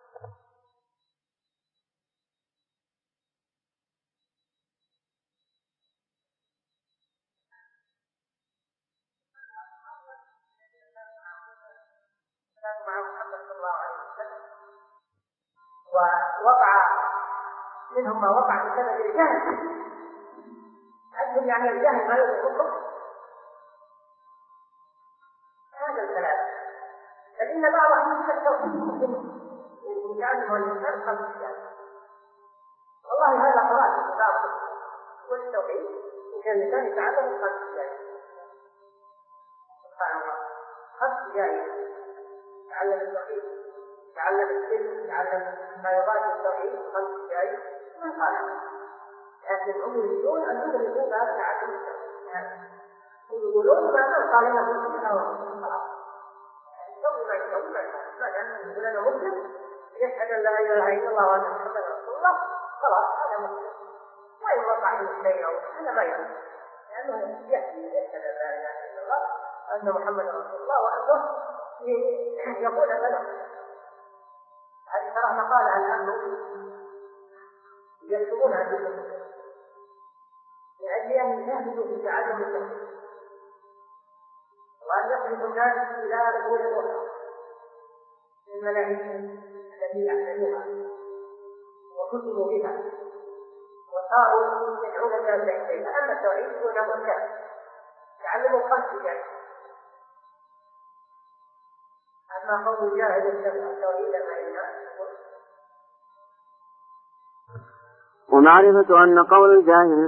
مع محمد صلى الله عليه وسلم ووقع منهم ما وقع بسبب الجهل. أجل يعني الجهل ما يدركه هذا الكلام، فإن بعضهم من التوحيد ممكن يتعلم الإنسان قبل الجهل. والله هذا قرأت في بعضهم والتوحيد إن كان الإنسان يتعلم قبل الجهل. سبحان الله، قبل الجهل تعلم التوحيد، تعلم الشرك، تعلم ما يضاد التوحيد قبل الجهل من قال. لكن هم يريدون أن يدركوا باب تعلم التوحيد، يقولون ما قال لنا مسلم أو خلاص يسوي ما يسوي ما دام يقول أنا مسلم يشهد أن لا إله إلا الله وأن محمدا رسول الله خلاص هذا مسلم، وإن وقع في الشيء أو هذا ما يهم، لأنه يكفي يشهد أن لا إله إلا الله وأن محمدا رسول الله وأنه يقول لنا. هذه ترى مقالة الآن يكتبونها في الكتب لأجل أن يجاهدوا في تعلم التوحيد وأن يخرجوا الناس إلى رسول الله من المناهج التي أحسنوها وكتبوا بها وصاروا يدعون الناس إليها. أما التوحيد دونه الناس تعلموا الخمس جاهد. أما قول جاهد التوحيد فإنه ومعرفة أن قول الجاهل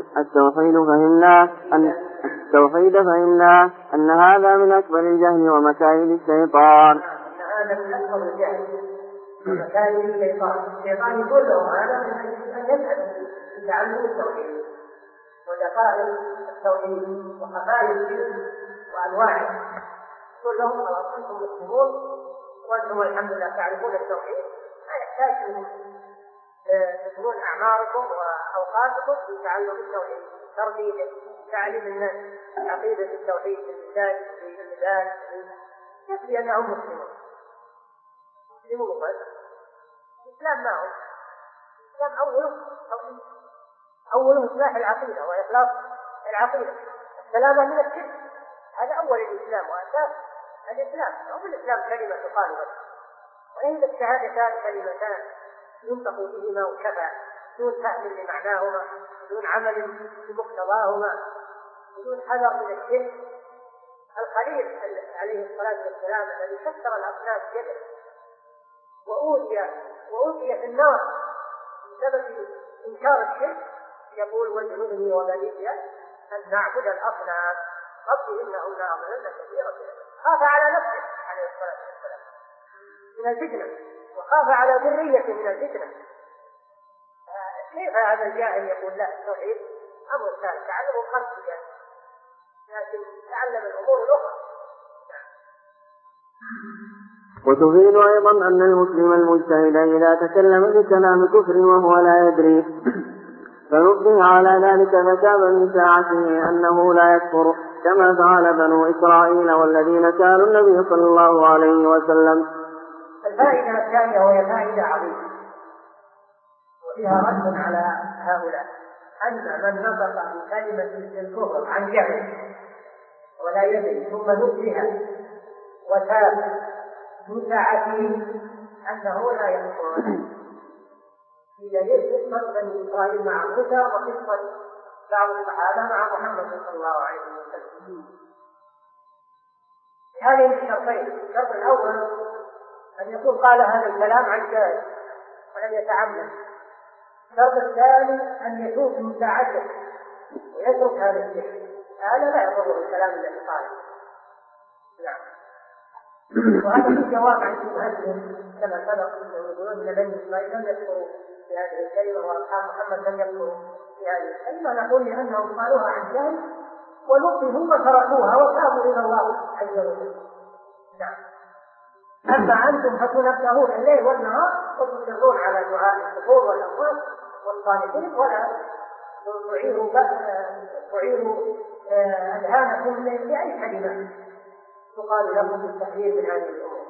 فهمنا أن هذا من أكبر الجهل ومكائد الشيطان. أن هذا من أكبر الجهل ومكائد الشيطان. الشيطان يقول له هذا من أن يذهب في تعلم التوحيد ودقائق التوحيد وخفايا الشرك وأنواعه، يقول لهم خلاص أنتم مسلمون وأنتم الحمد لله تعرفون التوحيد، ما يحتاج أن تبذلون أعماركم وأوقاتكم في تعلم التوحيد، تربيته، تعليم الناس عقيدة التوحيد في اللسان في الميدان، يكفي أنهم مسلمون بس. الإسلام ما هو الإسلام أوله إصلاح العقيدة وإخلاص العقيدة، السلامة من الشرك، هذا أول الإسلام وأساس الإسلام. أول الإسلام كلمة تقال بس، وإن الشهادتان كلمتان ينطق بهما وكفى، بدون فهم لمعناهما، بدون عمل بمقتضاهما، بدون حذر من الشرك. الخليل عليه الصلاة والسلام الذي كسر الأصنام بيده وأوذي في النار بسبب إنكار الشرك يقول واجعلني وبني أن نعبد الأصنام رب إنهن أضللن كثيرا. خاف على نفسه عليه الصلاة والسلام من الفتنة وخاف على ذريته من الفتنة. كيف هذا الجاهل يقول لا التوحيد أمر ثالث تعلم الخمس جاهل لكن تعلم الأمور الأخرى. وتفيد أيضا أن المسلم المجتهد إذا تكلم بكلام كفر وهو لا يدري فنبه على ذلك فكاب من ساعته أنه لا يكفر كما فعل بنو إسرائيل والذين سألوا النبي صلى الله عليه وسلم. الفائدة الثانية وهي فائدة عظيمة وفيها رد على هؤلاء، أن من نطق بكلمة الكفر عن جهل ولا يدري ثم نبه وتاب من ساعته أنه لا يكفر. في دليل قصة بني إسرائيل مع موسى وقصة بعض الصحابة مع محمد صلى الله عليه وسلم. هذه الشرطين: الشرط الأول أن يكون قال هذا الكلام عن جاهل ولم يتعمد. الشرط الثاني أن يتوب من ساعته ويترك هذا الشيء، هذا لا يضره الكلام الذي قاله. نعم. وهذا في جواب عن شبهتهم كما سبق انهم يقولون ان بني اسرائيل لم يذكروا في هذه الكلمه واصحاب محمد لم يذكروا في هذه الكلمه، نقول لانهم قالوها عن جهل ونبهوا وتركوها وتابوا الى الله عز وجل. نعم. اما انتم فتنبهون الليل والنهار وتصرون على دعاء القبور والاموات والصالحين ولا تعيروا اذهانكم لاي كلمه تقال لكم بالتحذير من هذه الامور.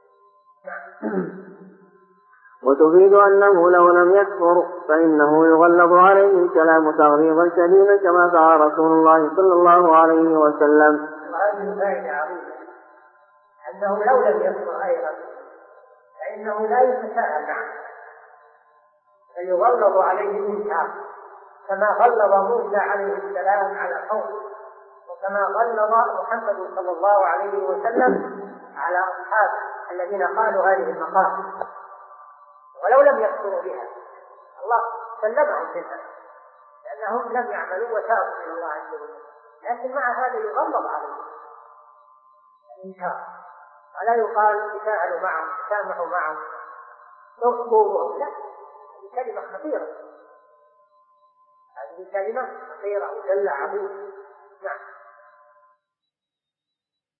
وتفيد أنه لو لم يكفر فإنه يغلظ عليه الكلام تغليظا شديدا كما فعل رسول الله صلى الله عليه وسلم. وهذه فائدة عظيمة، أنه لو لم يكفر أيضا فإنه لا يتساءل معه، بل يغلظ عليه الإنكار كما غلظ موسى عليه السلام على قومه، وكما غلظ محمد صلى الله عليه وسلم على أصحابه الذين قالوا هذه المقال. ولو لم يكفروا بها الله سلمهم منها لأنهم لم يعملوا وتابوا إلى الله عز وجل، لكن مع هذا يغلظ عليهم الإنكار، ولا يقال تساءلوا معهم تسامحوا معهم تغفروا، لا، هذه كلمة خطيرة، هذه كلمة خطيرة وجل عظيم. نعم.